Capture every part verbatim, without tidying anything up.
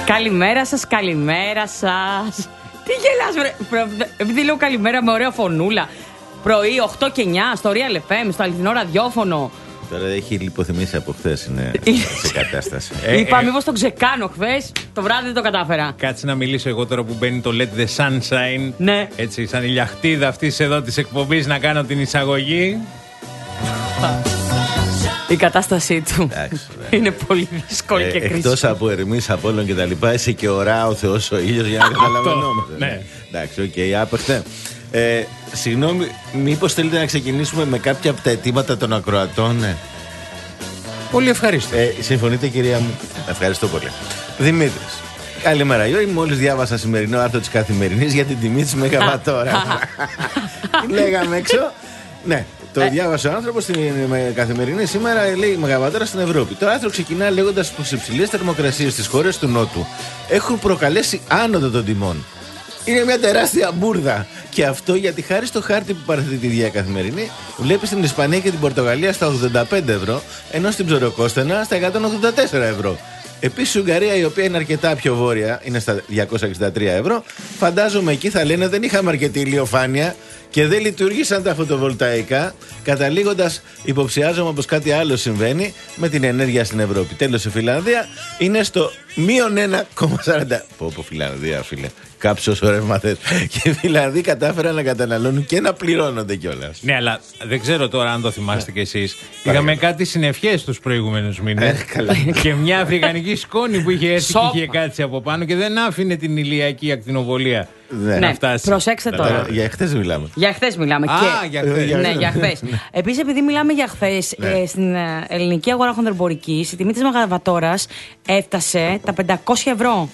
Καλημέρα σας, καλημέρα σας. Τι γελάς, βρε. Επειδή λέω καλημέρα με ωραία φωνούλα. Πρωί οκτώ και εννιά στο Real εφ εμ, στο αληθινό ραδιόφωνο. Τώρα έχει λιποθυμήσει από χθες, είναι σε κατάσταση. ε, Είπα, ε, μήπως τον ξεκάνω χθες, το βράδυ δεν το κατάφερα. Κάτσε να μιλήσω εγώ τώρα που μπαίνει το Let the Sunshine. Ναι. Έτσι, σαν η λιαχτίδα αυτής εδώ της εκπομπής να κάνω την εισαγωγή. Η κατάστασή του Εντάξει, είναι πολύ δύσκολη ε, και κρίσιμη. Εκτός από Ερμής, Απόλλων και τα λοιπά, είσαι και ωρά ο Θεός ο ήλιος για να καταλαβαίνόμαστε. Ναι. Εντάξει, οκ, okay, άπεχτε. Ε, συγγνώμη, μήπως θέλετε να ξεκινήσουμε με κάποια από τα αιτήματα των ακροατών? Ναι. Πολύ ευχαριστώ. Ε, συμφωνείτε, κυρία μου? Ευχαριστώ πολύ. Δημήτρης. Καλημέρα, Γιώργη. Μόλις διάβασα σημερινό άρθρο της Καθημερινής για την τιμή της Μεγαβατόρα. Λέγαμε έξω. Ναι, το ε. διάβασε ο άνθρωπος στην Καθημερινή σήμερα. Λέει Μεγαβατόρα στην Ευρώπη. Το άρθρο ξεκινά λέγοντας πως οι υψηλές θερμοκρασίες στις χώρες του Νότου έχουν προκαλέσει άνοδο των τιμών. Είναι μια τεράστια μπουρδα. Και αυτό γιατί χάρη στο χάρτη που παραθέτει τη Δία Καθημερινή, βλέπει στην Ισπανία και την Πορτογαλία στα ογδόντα πέντε ευρώ, ενώ στην Ψωροκόστενα στα εκατόν ογδόντα τέσσερα ευρώ. Επίσης η Ουγγαρία, η οποία είναι αρκετά πιο βόρεια, είναι στα διακόσια εξήντα τρία ευρώ. Φαντάζομαι εκεί θα λένε δεν είχαμε αρκετή ηλιοφάνεια και δεν λειτουργήσαν τα φωτοβολταϊκά, καταλήγοντας υποψιάζομαι πως κάτι άλλο συμβαίνει με την ενέργεια στην Ευρώπη. Τέλος, η Φιλανδία είναι στο μείον ένα κόμμα σαράντα. Πω πω Φιλανδία, φίλε. Κάψω ο ρεύματες. Και οι Φιλανδοί κατάφεραν να καταναλώνουν και να πληρώνονται κιόλας. Ναι, αλλά δεν ξέρω τώρα αν το θυμάστε κι εσείς. Είχαμε κάτι συννεφιές τους προηγούμενους μήνες. Και μια αφρικανική σκόνη που είχε έρθει και είχε κάτσει από πάνω και δεν άφηνε την ηλιακή ακτινοβολία. Ναι, να φτάσει. Προσέξτε τώρα. Για εχθές μιλάμε. Για εχθές μιλάμε. Α, και... για χθες. Ναι, για χθες. Επίσης, επειδή μιλάμε για χθες, ναι. ε, στην ελληνική αγορά χονδρεμπορικής, η τιμή της Μεγαβατόρας έφτασε τα πεντακόσια ευρώ.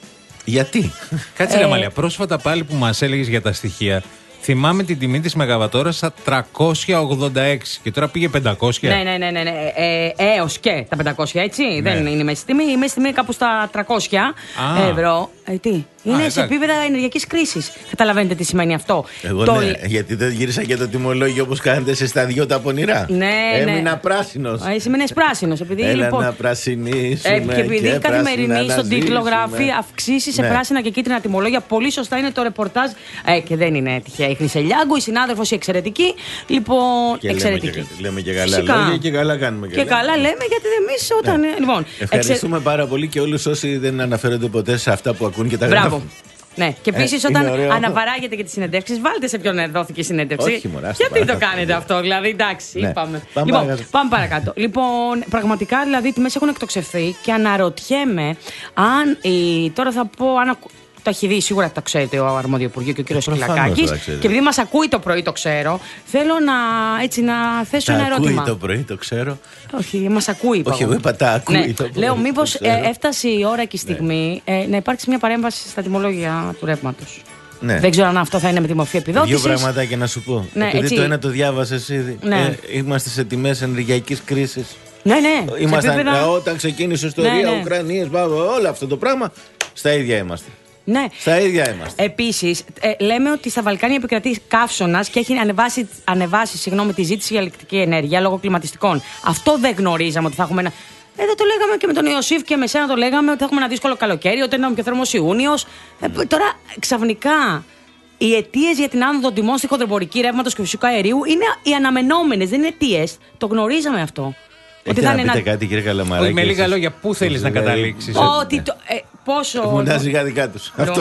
Γιατί? Κάτσε ρε Μαλία, πρόσφατα πάλι που μας έλεγες για τα στοιχεία, θυμάμαι την τιμή της Μεγαβατόρας στα τριακόσια ογδόντα έξι και τώρα πήγε πεντακόσια. Ναι, ναι, ναι, ναι, ναι. Ε, έως και τα πεντακόσια, έτσι. Ναι. Δεν είναι η μέση τιμή. Η μέση τιμή είναι κάπου στα τριακόσια ευρώ. Ε, τι. Είναι Α, σε επίπεδα ενεργειακής κρίσης. Καταλαβαίνετε τι σημαίνει αυτό. Εγώ το... ναι, γιατί δεν γύρισα και το τιμολόγιο όπως κάνετε σε στα δυο τα πονηρά. Ναι, Έμεινα ναι. πράσινος. Εσύ έμεινες πράσινος. Επειδή, Έλα λοιπόν, να πρασινίσουμε. Ε, και επειδή η Καθημερινή στον τίτλο γράφει αυξήσεις σε ναι. πράσινα και κίτρινα τιμολόγια. Πολύ σωστά είναι το ρεπορτάζ. Ε, και δεν είναι τυχαία. Η Χρυσελιάγκου, η συνάδελφος, η εξαιρετική. Λοιπόν, και εξαιρετική. Λέμε και, λέμε και καλά λόγια και καλά κάνουμε. Και, και καλά λέμε γιατί εμείς όταν. Ναι. Λοιπόν, ευχαριστούμε εξε... πάρα πολύ και όλους όσοι δεν αναφέρονται ποτέ σε αυτά που ακούν και τα γράφουν. Ναι, και επίσης ε, όταν αναπαράγετε και τις συνεντεύξεις, βάλτε σε ποιον δόθηκε η συνέντευξη. Όχι, μωρά, γιατί παρακάτω. το κάνετε αυτό, δηλαδή, εντάξει, ναι. είπαμε. Πάμε, λοιπόν, παρακάτω. πάμε παρακάτω. Λοιπόν, πραγματικά δηλαδή οι τιμές έχουν εκτοξευθεί και αναρωτιέμαι αν. Η, τώρα θα πω αν. Το έχει δει, σίγουρα το ξέρετε ο αρμόδιο Υπουργείο και ο κύριος Σκυλακάκης. Και επειδή μας ακούει το πρωί, το ξέρω, θέλω να, έτσι, να θέσω τα ένα ερώτημα. Ακούει το πρωί, το ξέρω. Όχι, μας ακούει. Όχι, εγώ είπα τα ακούει ναι. το πρωί. Λέω, μήπως ε, έφτασε η ώρα και η στιγμή ναι. ε, να υπάρξει μια παρέμβαση στα τιμολόγια του ρεύματος. Ναι. Δεν ξέρω αν αυτό θα είναι με τη μορφή επιδότησης. Δύο πραγματάκια να σου πω. Ναι, επειδή έτσι. το ένα το διάβασες ήδη. Ναι. Ε, είμαστε σε τιμές ενεργειακής κρίσης. Ναι, ναι. Ήμασταν επίπεδα... όταν ξεκίνησε η ιστορία, ναι, ναι. Ουκρανίες, όλο αυτό το πράγμα. Στα ίδια είμαστε. Ναι. Στα ίδια είμαστε. Επίσης, ε, λέμε ότι στα Βαλκάνια επικρατεί καύσωνας και έχει ανεβάσει, ανεβάσει συγγνώμη, τη ζήτηση για ηλεκτρική ενέργεια λόγω κλιματιστικών. Αυτό δεν γνωρίζαμε ότι θα έχουμε ένα. Εδώ το λέγαμε και με τον Ιωσήφ και με σένα το λέγαμε ότι θα έχουμε ένα δύσκολο καλοκαίρι, ότι είναι πιο θερμός Ιούνιος. Ε, τώρα ξαφνικά οι αιτίες για την άνοδο τιμών στη χονδρεμπορική ρεύματος και φυσικού αερίου είναι οι αναμενόμενες, δεν είναι αιτίες. Το γνωρίζαμε αυτό. Ότι θα να πείτε ένα... κάτι, κύριε Καλαμαράκη. Με λίγα λόγια, πού θέλεις να καταλήξεις? Ότι το, ε, πόσο... Μοντάζει για δικά τους. Αυτό.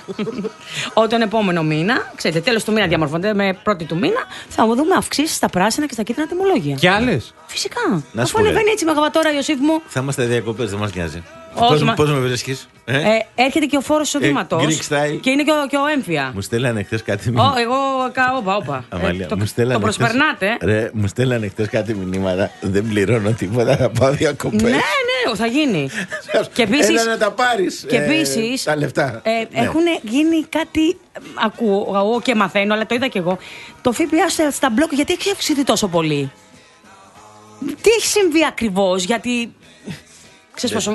Ότι τον επόμενο μήνα, ξέρετε, τέλος του μήνα διαμορφώνεται με πρώτη του μήνα, θα δούμε αυξήσεις στα πράσινα και στα κίτρινα τιμολόγια. Κι άλλες? Φυσικά. Αφού ανεβαίνει έτσι Μεγαβατόρα, Ιωσήφ μου. Θα είμαστε διακοπές, δεν μας νοιάζει. Πώς μα... με βρίσκεις? Ε? Ε, έρχεται και ο φόρος εισοδήματος. Ε, και είναι και ο, και ο έμφυα. Μου στέλνανε χθες κάτι μηνύματα. Oh, εγώ, όπα, όπα. Αμαλία, ε, το, μου το προσπερνάτε. Ρε, μου στέλνανε χθες κάτι μηνύματα. Δεν πληρώνω τίποτα, θα πάω διακοπές. Ναι, ναι, θα γίνει. και επίσης, έλα να τα πάρεις και επίσης, ε, τα λεφτά. Ε, ναι. Έχουν γίνει κάτι, ακούω και μαθαίνω, αλλά το είδα κι εγώ. Το ΦΠΑ στα μπλοκ, γιατί έχει αυξηθεί τόσο πολύ? Τι έχει συμβεί ακριβώς, γιατί... Ξέρεις πόσο...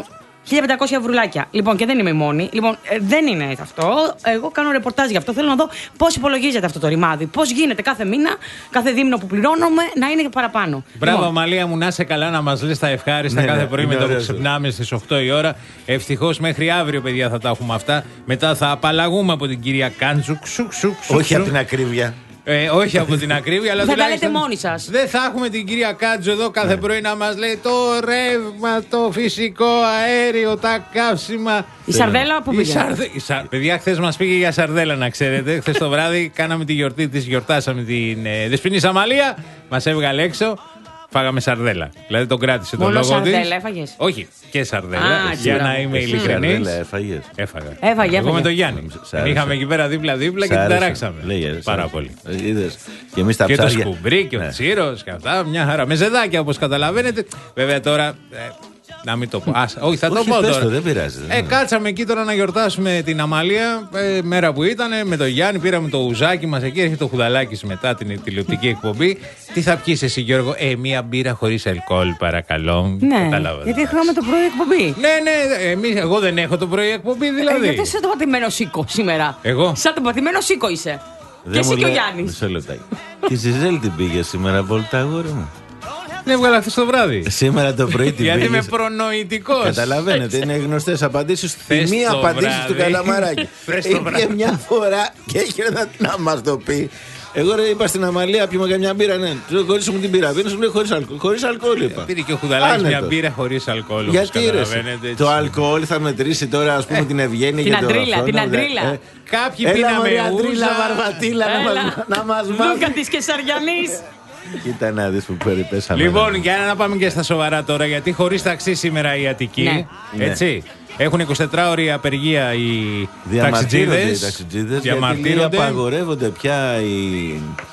χίλια πεντακόσια ευρουλάκια. Λοιπόν, και δεν είμαι η μόνη. Λοιπόν, ε, δεν είναι αυτό. Εγώ κάνω ρεπορτάζ γι' αυτό. Θέλω να δω πώς υπολογίζεται αυτό το ρημάδι. Πώς γίνεται κάθε μήνα, κάθε δίμηνο που πληρώνουμε να είναι και παραπάνω. Μπράβο, λοιπόν. Μαλία μου, να είσαι καλά, να μας λες τα ευχάριστα Ναι, κάθε ναι, πρωί με το που ξυπνάμε στις οκτώ η ώρα. Ευτυχώς μέχρι αύριο, παιδιά, θα τα έχουμε αυτά. Μετά θα απαλλαγούμε από την κυρία Κάντζου. Ξου, ξου, ξου, Όχι από την ακρίβεια. Ε, όχι από την ακρίβεια, αλλά θα τα τουλάχιστον λέτε μόνοι σας. δεν θα έχουμε την κυρία Κάτζο εδώ κάθε ναι. πρωί να μας λέει το ρεύμα, το φυσικό αέριο, τα καύσιμα. Η Σαρδέλα που πήγε. Σαρδε... Σα... Παιδιά, χθες μας πήγε για Σαρδέλα, να ξέρετε. Χθες το βράδυ κάναμε τη γιορτή της, γιορτάσαμε την ε, Δεσποινή Αμαλία, μας έβγαλε έξω. Φάγαμε σαρδέλα. Δηλαδή τον κράτησε τον λόγο της. Μόνο σαρδέλα έφαγες? Όχι, και σαρδέλα. Α, για να είμαι ειλικρινής. Σαρδέλα έφαγες? Έφαγα. Έφαγε, Εγώ έφαγε. με τον Γιάννη. Είχαμε εκεί πέρα δίπλα-δίπλα και την ταράξαμε. Λέγε, πάρα πολύ. Είδες. Και εμείς τα Και ψάρια. το σκουμπρί και ο τσίρος και αυτά. Μια χαρά. Με ζεδάκια όπως καταλαβαίνετε. Βέβαια τώρα. Ε, να μην το πω. Ας, όχι, θα το Όχι, πω πες τώρα. το, δεν πειράζει. Ε, κάτσαμε εκεί τώρα να γιορτάσουμε την Αμαλία. Ε, μέρα που ήταν με τον Γιάννη, πήραμε το ουζάκι μας εκεί. Έρχεται το Χουδαλάκης μετά την τηλεοπτική εκπομπή. Τι θα πιεις εσύ, Γιώργο? Ε, μία μπύρα χωρίς αλκοόλ, παρακαλώ. Ναι, Κατάλαβα. γιατί έχουμε το πρωί εκπομπή. Ναι, ναι, εμείς, εγώ δεν έχω το πρωί εκπομπή, δηλαδή. Ε, γιατί είσαι το πατημένο σίκο σήμερα. Εγώ? Σαν το πατημένο σίκο είσαι. Δεν και εσύ μου και ο λέει- Γιάννης. Μισό λεπτάκι. Τη Ζιζέλ την πήγε σήμερα βόλτα, αγόρι μου. την έβγαλα χθες το βράδυ. Σήμερα το πρωί την Γιατί είμαι πήγες. προνοητικός. Καταλαβαίνετε, είναι γνωστές απαντήσεις. Θες Μία το απαντήσεις βράδυ. του Καλαμαράκη. Θες το Είχε βράδυ. μια φορά και έχει να, να μας το πει. Εγώ ρε, είπα στην Αμαλία, πιούμε καμιά μπύρα, ναι. Του λέω, χωρίς μου την πήρα. Πίνω, σου λέει χωρίς αλκοόλ. Χωρίς αλκοόλ είπα. Πήρε και ο Χουδαλάκης μια Άνετος. μπύρα χωρίς αλκοόλ. όπως Γιατί ρε, καταλαβαίνετε, έτσι. το αλκοόλ θα μετρήσει τώρα, ας πούμε, την ευγένεια Την και το αντρίλα, αυτό, την να- αντρίλα. ε, Κάποιοι Έλα πίναμε μωρή αντρίλα, ούζα. βαρβατήλα να Έλα. μας- να μας μάθει. Λούκα της Κεσαριανής. Κοίτα να δεις που περιπέσαμε. Λοιπόν, για να πάμε και στα σοβαρά τώρα, γιατί χωρίς ταξί σήμερα η Αττική. Ναι. Έτσι. Έχουν εικοσιτετράωρη απεργία οι Διαμαρτύρονται οι ταξιτζίδες. ταξιτζίδες γιατί λέει, απαγορεύονται πια οι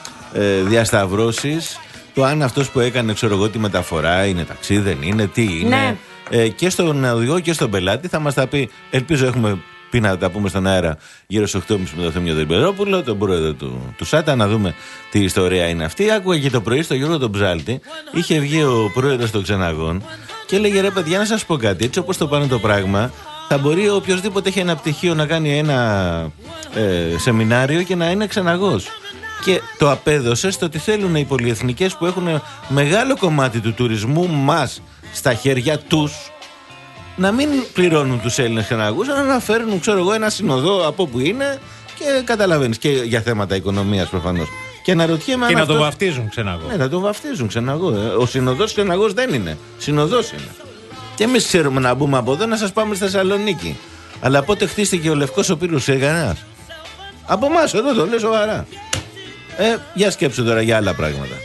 ε, διασταυρώσεις. Το αν αυτός που έκανε, ξέρω εγώ, τη μεταφορά είναι ταξί, δεν είναι, τι είναι. Ναι. Ε, και στον οδηγό και στον πελάτη θα μας τα πει. Ελπίζω έχουμε πει να τα πούμε στον αέρα γύρω στις οκτώ και μισή με το Θέμιο τον Ιμπερόπουλο, τον πρόεδρο του, του ΣΑΤΑ, να δούμε τι ιστορία είναι αυτή. Άκουγα και το πρωί στο Γιώργο τον Ψάλτη, είχε βγει ο πρόεδρος των Ξεναγών και έλεγε ρε παιδιά, να σας πω κάτι, έτσι όπως το πάνε το πράγμα, θα μπορεί οποιοδήποτε έχει ένα πτυχίο να κάνει ένα ε, σεμινάριο και να είναι ξεναγός. Και το απέδωσε στο ότι θέλουν οι πολυεθνικές που έχουν μεγάλο κομμάτι του τουρισμού μας στα χέρια τους να μην πληρώνουν τους Έλληνες ξεναγούς, αλλά να φέρνουν, ξέρω εγώ, ένα συνοδό από που είναι και καταλαβαίνεις, και για θέματα οικονομίας προφανώς. Και αναρωτιέμαι Και αν να το αυτός- βαφτίζουν ξεναγό. Ναι, να τον βαφτίζουν ξεναγό. ε. Ο συνοδός ξεναγός δεν είναι. Συνοδός είναι. Και εμείς ξέρουμε να μπούμε από εδώ να σας πάμε στη Θεσσαλονίκη. Αλλά πότε χτίστηκε ο Λευκός ο Πύρους Σεργανάς? Από εμάς εδώ το λέω σοβαρά. Ε, για σκέψου τώρα για άλλα πράγματα.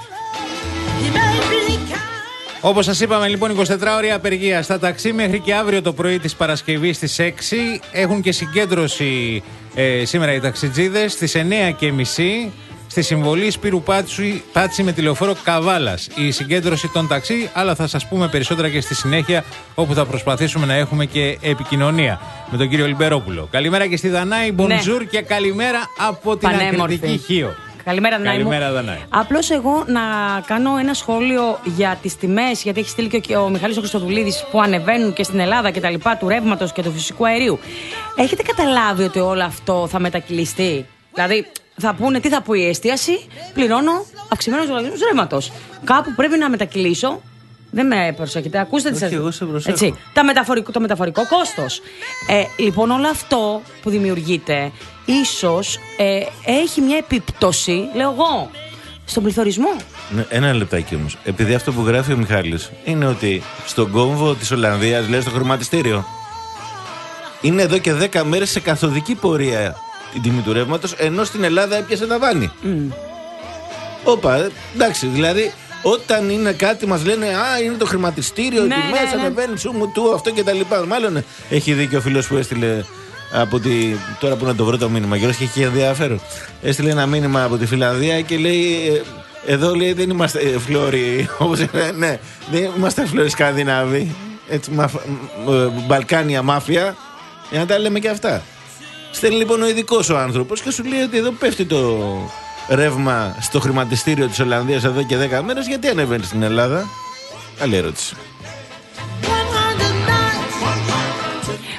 Όπως σας είπαμε, λοιπόν, εικοσιτετράωρη απεργία στα ταξί μέχρι και αύριο το πρωί της Παρασκευής στις έξι. Έχουν και συγκέντρωση ε, σήμερα οι ταξιτζίδες στις εννιά και μισή στη συμβολή Σπύρου Πάτσι, Πάτσι με τηλεοφόρο Καβάλας. Η συγκέντρωση των ταξί, αλλά θα σας πούμε περισσότερα και στη συνέχεια, όπου θα προσπαθήσουμε να έχουμε και επικοινωνία με τον κύριο Λιμπερόπουλο. Καλημέρα και στη Δανάη, μπονζούρ και καλημέρα από την Πανέμορφη. Ακριτική Χίο. Καλημέρα, Δανάη. Καλημέρα, Δανάη. Απλώς εγώ να κάνω ένα σχόλιο για τις τιμές, γιατί έχει στείλει και ο Μιχάλης ο Χριστοδουλίδης που ανεβαίνουν και στην Ελλάδα και τα λοιπά, του ρεύματος και του φυσικού αερίου. Έχετε καταλάβει ότι όλο αυτό θα μετακυλιστεί? Δηλαδή, θα πούνε, τι θα πει η εστίαση, πληρώνω αυξημένους λογαριασμούς ρεύματος. Κάπου πρέπει να μετακυλήσω. Δεν με προσέχετε, ακούστε τις Όχι, εγώ σε προσέχω. έτσι, τα μεταφορικό, το μεταφορικό κόστος. Ε, λοιπόν, όλο αυτό που δημιουργείται ίσως ε, έχει μια επίπτωση, λέω εγώ, στον πληθωρισμό. Ναι, ένα λεπτάκι όμως. Επειδή αυτό που γράφει ο Μιχάλης είναι ότι στον κόμβο της Ολλανδίας, λέει στο χρηματιστήριο, είναι εδώ και δέκα μέρες σε καθοδική πορεία η τιμή του ρεύματος, ενώ στην Ελλάδα έπιασε τα βάνη. Mm. Όπα, ε, εντάξει, δηλαδή όταν είναι κάτι μας λένε «Α, είναι το χρηματιστήριο, Ναι, τι ναι, μέσα ναι. ανεβαίνει, σου μου του, αυτό και τα λοιπά». Μάλλον έχει δίκιο ο φίλος που έστειλε από τη... Τώρα που να το βρω το μήνυμα, Γιώργος, και έχει ενδιαφέρον. Έστειλε ένα μήνυμα από τη Φιλανδία και λέει ε, «Εδώ, λέει, δεν είμαστε ε, φλόροι, όπως είναι, ναι, δεν είμαστε φλόροι Σκανδινάβοι, έτσι, μαφ, ε, Μπαλκάνια μάφια, για να τα λέμε και αυτά». Στέλνει λοιπόν ο ειδικός ο άνθρωπος και σου λέει ότι εδώ πέφτει το ρεύμα στο χρηματιστήριο της Ολλανδίας εδώ και δέκα μέρες, γιατί ανεβαίνει στην Ελλάδα? Καλή ερώτηση.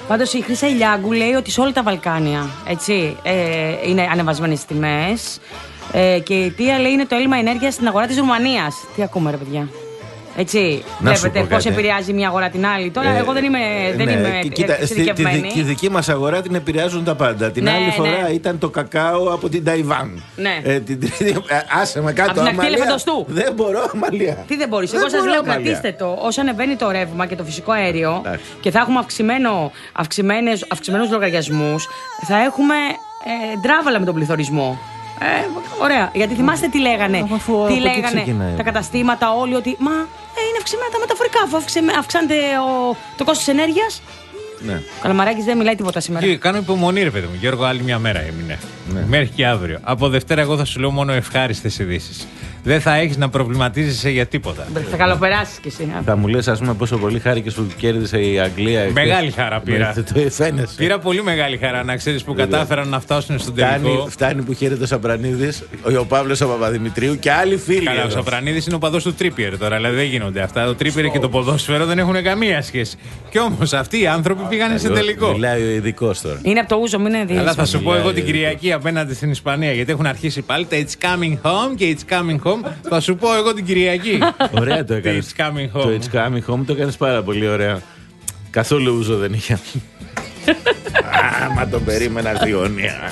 Πάντως η Χρύσα Ηλιάγκου λέει ότι σε όλα τα Βαλκάνια, έτσι, ε, είναι ανεβασμένες τιμές. Ε, και η Τία λέει είναι το έλλειμμα ενέργειας στην αγορά της Ρουμανίας. Τι ακούμε, ρε παιδιά? Έτσι, να βλέπετε πώς επηρεάζει μια αγορά την άλλη. Τώρα, ε, εγώ δεν είμαι, δεν ναι, είμαι κοίτα, εξειδικευμένη. Τη δική μας αγορά την επηρεάζουν τα πάντα. Την ναι, άλλη φορά ναι. ήταν το κακάο από την Ταϊβάν. Ναι. Ε, την τρίτη, άσε με κάτω. Από την ακτή Ελεφαντοστού. Δεν μπορώ, Αμαλία. Τι δεν μπορείς? Εγώ σας λέω, Αμαλία. Κρατήστε το. Όσο ανεβαίνει το ρεύμα και το φυσικό αέριο Άχι. και θα έχουμε αυξημένο, αυξημένους λογαριασμούς, θα έχουμε ε, ντράβαλα με τον πληθωρισμό. Ε, ωραία. Γιατί θυμάστε τι λέγανε, αφού, τι λέγανε τα καταστήματα όλοι ότι μα ε, είναι αυξημένα τα μεταφορικά αφού αυξάνεται ο, το κόστος της ενέργειας. Ναι. Ο Καλαμαράκης δεν μιλάει τίποτα σήμερα. Και κάνω υπομονή, ρε παιδί μου. Γιώργο, άλλη μια μέρα έμεινε. Ναι. Μέχρι και αύριο. Από Δευτέρα, εγώ θα σου λέω μόνο ευχάριστες ειδήσεις. Δεν θα έχεις να προβληματίζεσαι για τίποτα. Θα καλοπεράσεις κι εσύ. Θα μου λες, ας πούμε, πόσο πολύ χάρηκες που κέρδισε η Αγγλία. Μεγάλη χαρά πήρα. Φαίνεσαι. Πήρα πολύ μεγάλη χαρά να ξέρεις που κατάφεραν να φτάσουν στον τελικό. Φτάνει, φτάνει που χαίρεται ο Σαπρανίδης, ο Παύλος ο Παπαδημητρίου και άλλοι φίλοι. Καλά, ο Σαπρανίδης είναι ο παδός του Τρίπιερ τώρα, δηλαδή δεν γίνονται αυτά. Ο Τρίπιερ και το ποδόσφαιρο δεν έχουν καμία σχέση. Κι όμως αυτοί οι άνθρωποι πήγαν σε τελικό. Μιλάει ο ειδικός τώρα. Είναι από το ούζο, μην είναι δίαιτα. Αλλά θα σου πω εγώ την Κυριακή απέναντι στην Ισπανία, γιατί έχουν αρχίσει πάλι τα It's coming home και It's coming home. Θα σου πω εγώ την Κυριακή. Ωραία το έκανες. It's coming home. Το It's coming home το έκανες πάρα πολύ ωραία. Καθόλου ούζο δεν είχε. Άμα το περίμενα Αρθιόνια.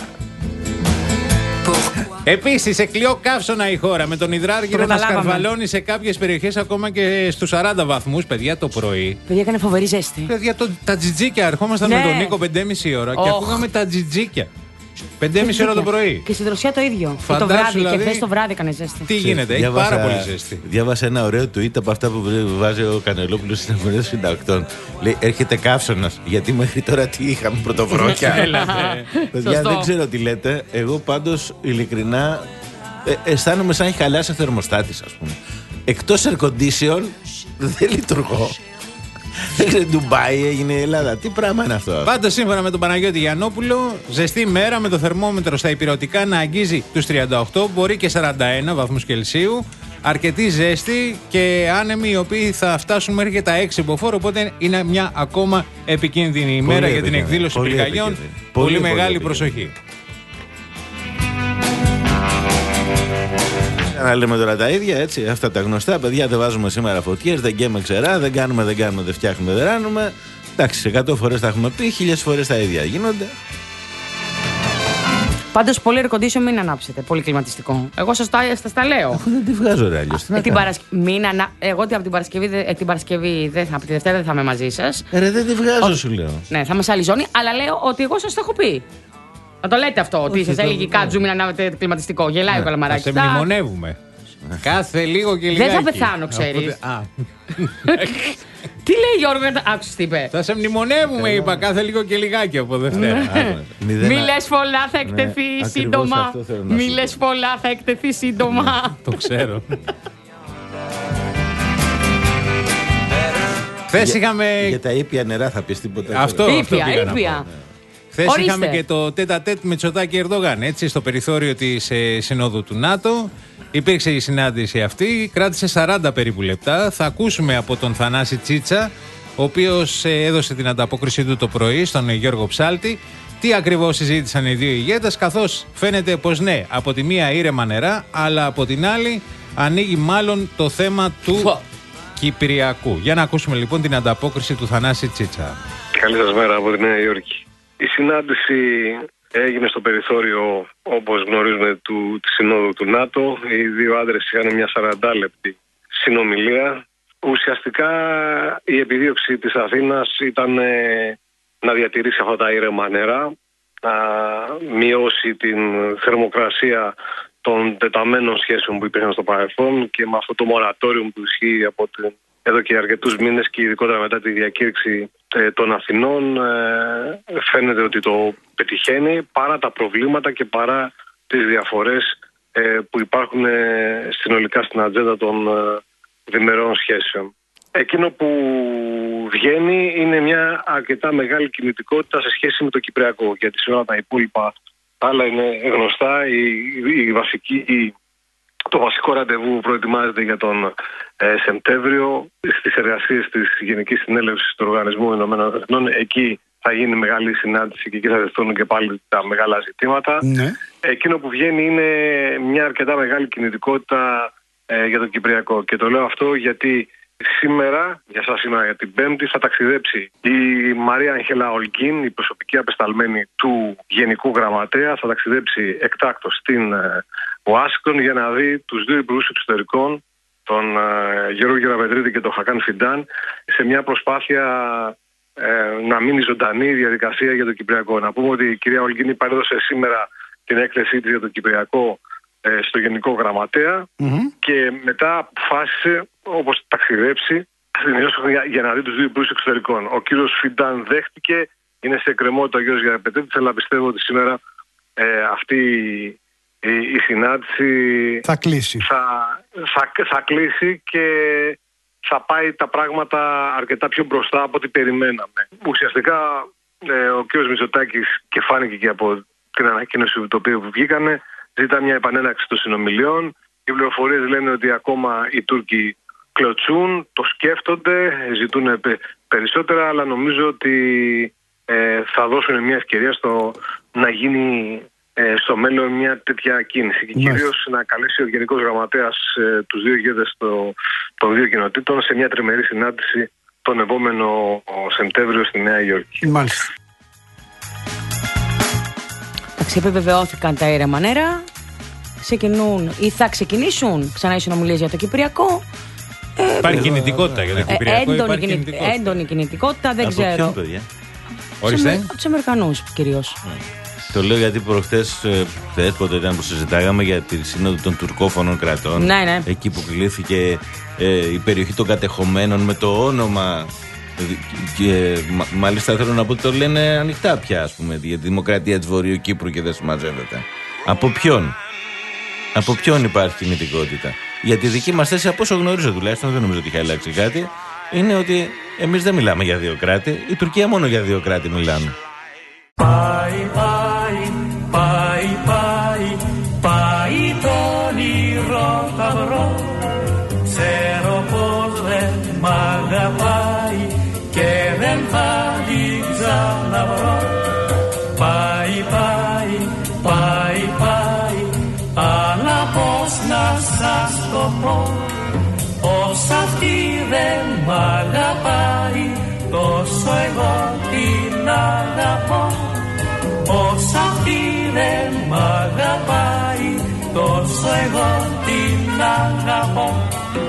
Επίσης, εκλειό καύσωνα η χώρα με τον υδράργυρο να σκαρβαλώνει σε κάποιες περιοχές ακόμα και στους σαράντα βαθμούς, παιδιά, το πρωί. Παιδιά, έκανε φοβερή ζέστη. Παιδιά, το, τα τζιτζίκια. Ερχόμασταν ναι. με τον Νίκο πέντε και μισή ώρα oh. και ακούγαμε τα τζιτζίκια. πέντε και μισή ώρα το πρωί. Και στην Δροσιά το ίδιο. Και το βράδυ. Δηλαδή, και χθες το βράδυ έκανε ζέστη. Τι γίνεται, έχει διάβασα, πάρα πολύ ζέστη. Διάβασα ένα ωραίο tweet από αυτά που βάζει ο Κανελόπουλος στην Αμφωνία των Συντακτών. Λέει: έρχεται καύσωνας. Γιατί μέχρι τώρα τι είχαμε, πρωτοβρόκια. Παιδιά, δεν ξέρω τι λέτε. Εγώ πάντως ειλικρινά ε, αισθάνομαι σαν έχει χαλάσει ο θερμοστάτης, ας πούμε. Εκτός air condition δεν λειτουργώ. Δεν ξέρω, Ντουμπάι έγινε η Ελλάδα. Τι πράγμα είναι αυτό? Πάντως, σύμφωνα με τον Παναγιώτη Γιαννόπουλο, ζεστή μέρα με το θερμόμετρο στα υπηρετικά να αγγίζει τους τριάντα οκτώ, μπορεί και σαράντα ένα βαθμούς Κελσίου. Αρκετή ζέστη και άνεμοι οι οποίοι θα φτάσουν μέχρι και τα έξι μποφόρ. Οπότε είναι μια ακόμα επικίνδυνη ημέρα πολύ για την εκδήλωση πυρκαγιών. Πολύ, πολύ, πολύ μεγάλη πολύ προσοχή. Να λέμε τώρα τα ίδια, έτσι, αυτά τα γνωστά. Παιδιά, δεν βάζουμε σήμερα φωτιές, δεν καίμε ξερά, δεν κάνουμε, δεν κάνουμε, δεν φτιάχνουμε, δεν ράνουμε. Εντάξει, εκατό φορές τα έχουμε πει, χίλιες φορές τα ίδια γίνονται. Πάντως, πολύ air condition μην ανάψετε, πολύ κλιματιστικό. Εγώ σας τα, σας τα λέω. Εγώ δεν τη βγάζω, ρε, αλλιώς. Ε, την παρασκ... μην ανα... Εγώ από την Παρασκευή, ε, την Παρασκευή δεν θα, από τη Δευτέρα δεν θα είμαι μαζί σας. Ε, ρε, δεν τη βγάζω, Ο... σου λέω. Ναι, θα είμαι σε άλλη ζώνη, αλλά λέω ότι εγώ σας το έχω πει. Να το λέτε αυτό, ότι σας έλεγε η Κάτζου μην ανάβετε κλιματιστικό. Γελάει ο Καλαμαράκης. Θα σε μνημονεύουμε. Κάθε λίγο και λιγάκι. Δεν θα πεθάνω, ξέρεις. Τι λέει Γιώργο, άκουσες τι είπε? Θα σε μνημονεύουμε, είπα, κάθε λίγο και λιγάκι από Δευτέρα. Μη λες πολλά, θα εκτεθεί σύντομα. Μη λες πολλά, θα εκτεθεί σύντομα. Το ξέρω. Χθες είχαμε. Για τα ήπια νερά θα πεις τίποτα? Αυτό, ήπια, ήπια. Χθες είχαμε και το τέτα τέτ με Τσοτάκη Ερντογάν, έτσι, στο περιθώριο της ε, Συνόδου του ΝΑΤΟ. Υπήρξε η συνάντηση αυτή, κράτησε σαράντα περίπου λεπτά. Θα ακούσουμε από τον Θανάση Τσίτσα, ο οποίος ε, έδωσε την ανταπόκρισή του το πρωί στον ε, Γιώργο Ψάλτη. Τι ακριβώς συζήτησαν οι δύο ηγέτες, καθώς φαίνεται πως ναι, από τη μία ήρεμα νερά, αλλά από την άλλη ανοίγει μάλλον το θέμα του Φω. Κυπριακού. Για να ακούσουμε λοιπόν την ανταπόκριση του Θανάση Τσίτσα. Καλή σας μέρα από τη Νέα Υόρκη. Η συνάντηση έγινε στο περιθώριο, όπως γνωρίζουμε, του, της Συνόδου του ΝΑΤΟ. Οι δύο άντρες είχαν μια σαράντα λεπτή συνομιλία. Ουσιαστικά η επιδίωξη της Αθήνας ήταν ε, να διατηρήσει αυτά τα ήρεμα νερά, να μειώσει την θερμοκρασία των τεταμένων σχέσεων που υπήρχαν στο παρελθόν και με αυτό το μορατόριο που ισχύει από την, εδώ και αρκετούς μήνες και ειδικότερα μετά τη διακήρυξη ε, των Αθηνών, ε, φαίνεται ότι το πετυχαίνει παρά τα προβλήματα και παρά τις διαφορές ε, που υπάρχουν ε, συνολικά στην ατζέντα των ε, διμερών σχέσεων. Εκείνο που βγαίνει είναι μια αρκετά μεγάλη κινητικότητα σε σχέση με το Κυπριακό, γιατί σε όλα τα υπόλοιπα άλλα είναι γνωστά. Η, η βασική, το βασικό ραντεβού που προετοιμάζεται για τον ε, Σεπτέμβριο στις εργασίες της Γενικής Συνέλευσης του Οργανισμού Ηνωμένων Εθνών, εκεί θα γίνει μεγάλη συνάντηση και εκεί θα δεθούν και πάλι τα μεγάλα ζητήματα. Ναι. Εκείνο που βγαίνει είναι μια αρκετά μεγάλη κινητικότητα ε, για το Κυπριακό. Και το λέω αυτό γιατί σήμερα, για σας σήμερα για την Πέμπτη, θα ταξιδέψει η Μαρία Αγγέλα Ολγκίν, η προσωπική απεσταλμένη του Γενικού Γραμματέα, θα ταξιδέψει εκτάκτως στην ε, Ουάσιγκτον για να δει τους δύο υπουργούς εξωτερικών, τον ε, Γιώργο Γεραπετρίτη και τον Χακάν Φιντάν, σε μια προσπάθεια ε, να μείνει ζωντανή η διαδικασία για το Κυπριακό. Να πούμε ότι η κυρία Ολγκίν παρέδωσε σήμερα την έκθεσή της για το Κυπριακό ε, στο Γενικό Γραμματέα mm-hmm. και μετά αποφάσισε, όπως ταξιδέψει, για, για να δει τους δύο υπουργούς εξωτερικών. Ο κύριος Φιντάν δέχτηκε, είναι σε εκκρεμότητα ο Γιώργος Γεραπετρίτη, αλλά πιστεύω ότι σήμερα ε, αυτή η, η συνάντηση θα κλείσει. Θα, θα, θα κλείσει και θα πάει τα πράγματα αρκετά πιο μπροστά από ό,τι περιμέναμε. Ουσιαστικά ε, ο κ. Μητσοτάκης, και φάνηκε και από την ανακοίνωση το οποίο βγήκανε, ζητά μια επανέναρξη των συνομιλιών. Οι πληροφορίες λένε ότι ακόμα οι Τούρκοι κλωτσούν, το σκέφτονται, ζητούν περισσότερα, αλλά νομίζω ότι ε, θα δώσουν μια ευκαιρία στο να γίνει ε, στο μέλλον μια τέτοια κίνηση. Και κυρίως να καλέσει ο Γενικός Γραμματέας ε, τους δύο ηγέτες των δύο κοινοτήτων σε μια τριμερή συνάντηση τον επόμενο Σεπτέμβριο στη Νέα Υόρκη. Μάλιστα. Εντάξει, επιβεβαιώθηκαν τα ήρεμα νερά. Ξεκινούν ή θα ξεκινήσουν ξανά οι συνομιλίες για το Κυπριακό. Ε, υπάρχει κινητικότητα για το Κυπριακό. Ε, έντονη, κινητικότητα. έντονη κινητικότητα, δεν από ξέρω. Ποιον, παιδιά? Ορίστε. Από τους Αμερικανούς κυρίως. Mm. Το λέω γιατί προχτές, χθες πότε ήταν που συζητάγαμε για τη σύνοδο των τουρκόφωνων κρατών. Ναι, ναι. Εκεί που κλήθηκε ε, η περιοχή των κατεχομένων με το όνομα. Και μα, μάλιστα θέλω να πω ότι το λένε ανοιχτά πια, ας πούμε, για τη δημοκρατία της Βορείου Κύπρου και δεν συμμαζεύεται. Από ποιον? Από ποιον υπάρχει κινητικότητα? Για τη δική μας θέση, από όσο γνωρίζω τουλάχιστον, δεν νομίζω ότι έχει αλλάξει κάτι, είναι ότι εμείς δεν μιλάμε για δύο κράτη. Η Τουρκία μόνο για δύο κράτη μιλάμε. Πάει, πάει, πάει, πάει, πάει τον ήρω θα βρω. Ξέρω πως δεν μ' αγαπάει και δεν θα την ξαναβρω. Πάει, πάει, πάει, πάει, αλλά πως να σας το πω, πως αυτή δεν μ' αγαπάει, τόσο εγώ την αγαπώ. Πως αυτή δεν μ' αγαπάει, τόσο εγώ την αγαπώ.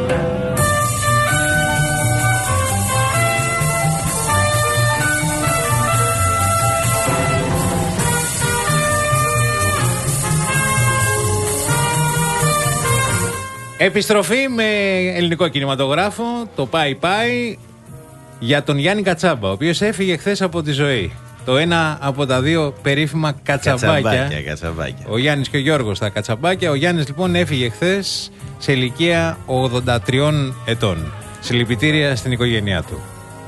Επιστροφή με ελληνικό κινηματογράφο, το Πάει Πάει, για τον Γιάννη Κατσάμπα, ο οποίος έφυγε χθες από τη ζωή. Το ένα από τα δύο περίφημα κατσαμπάκια. Κατσαμπάκια, κατσαμπάκια. Ο Γιάννης και ο Γιώργος τα κατσαμπάκια. Ο Γιάννης λοιπόν έφυγε χθες σε ηλικία ογδόντα τριών ετών. Συλληπιτήρια στην οικογένειά του.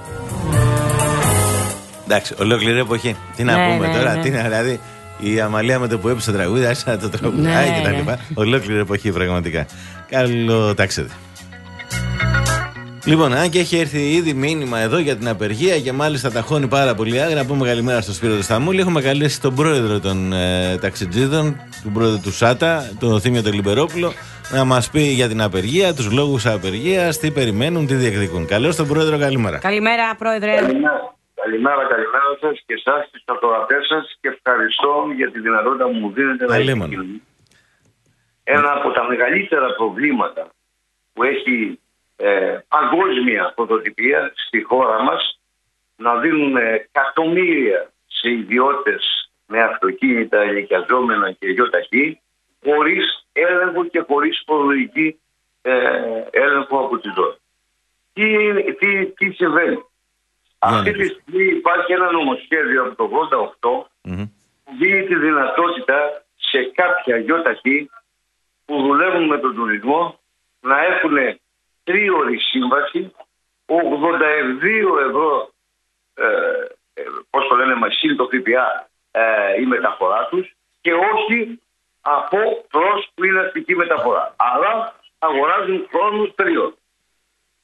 Εντάξει, ολόκληρη εποχή. Τι να ναι, πούμε ναι, τώρα, ναι. τι να, δηλαδή η Αμαλία με το που έπεσε το τραγούδι, άρχισε να το τραγουδάει ναι, και τα ναι. λοιπά. Ολόκληρη εποχή πραγματικά. Καλό ταξίδι. Λοιπόν, αν και έχει έρθει ήδη μήνυμα εδώ για την απεργία και μάλιστα ταχώνει πάρα πολύ άγρα, να πούμε καλημέρα στο Σπύρο του Σταμούλη. Έχουμε καλέσει τον πρόεδρο των ε, ταξιτζίδων, τον πρόεδρο του ΣΑΤΑ, τον Θήμιο τον Λιμπερόπουλο, να μας πει για την απεργία, τους λόγους απεργίας, τι περιμένουν, τι διεκδικούν. Καλώς τον πρόεδρο, καλημέρα. Καλημέρα, πρόεδρε. Καλημέρα, καλημέρα, καλημέρα σας και εσάς και στους ακροατές σας και ευχαριστώ για τη δυνατότητα που μου δίνετε να επικοινωνήσω. Ένα από τα μεγαλύτερα προβλήματα που έχει Ε, παγκόσμια πρωτοτυπία στη χώρα μας, να δίνουν εκατομμύρια σε ιδιώτες με αυτοκίνητα, ενοικιαζόμενα και γιοταχή, χωρίς έλεγχο και χωρίς φορολογική ε, έλεγχο από τη ζώνη. Τι, τι, τι συμβαίνει? Αυτή τη στιγμή υπάρχει ένα νομοσχέδιο από το ογδόντα οκτώ mm-hmm. που δίνει τη δυνατότητα σε κάποια γιοταχή που δουλεύουν με τον τουρισμό να έχουν τρίωρη σύμβαση, ογδόντα δύο ευρώ, ε, ε, πώς το λένε, μασίλ το ΦΠΑ ε, η μεταφορά τους και όχι από προς πληναστική μεταφορά. Αλλά αγοράζουν χρόνους τριών.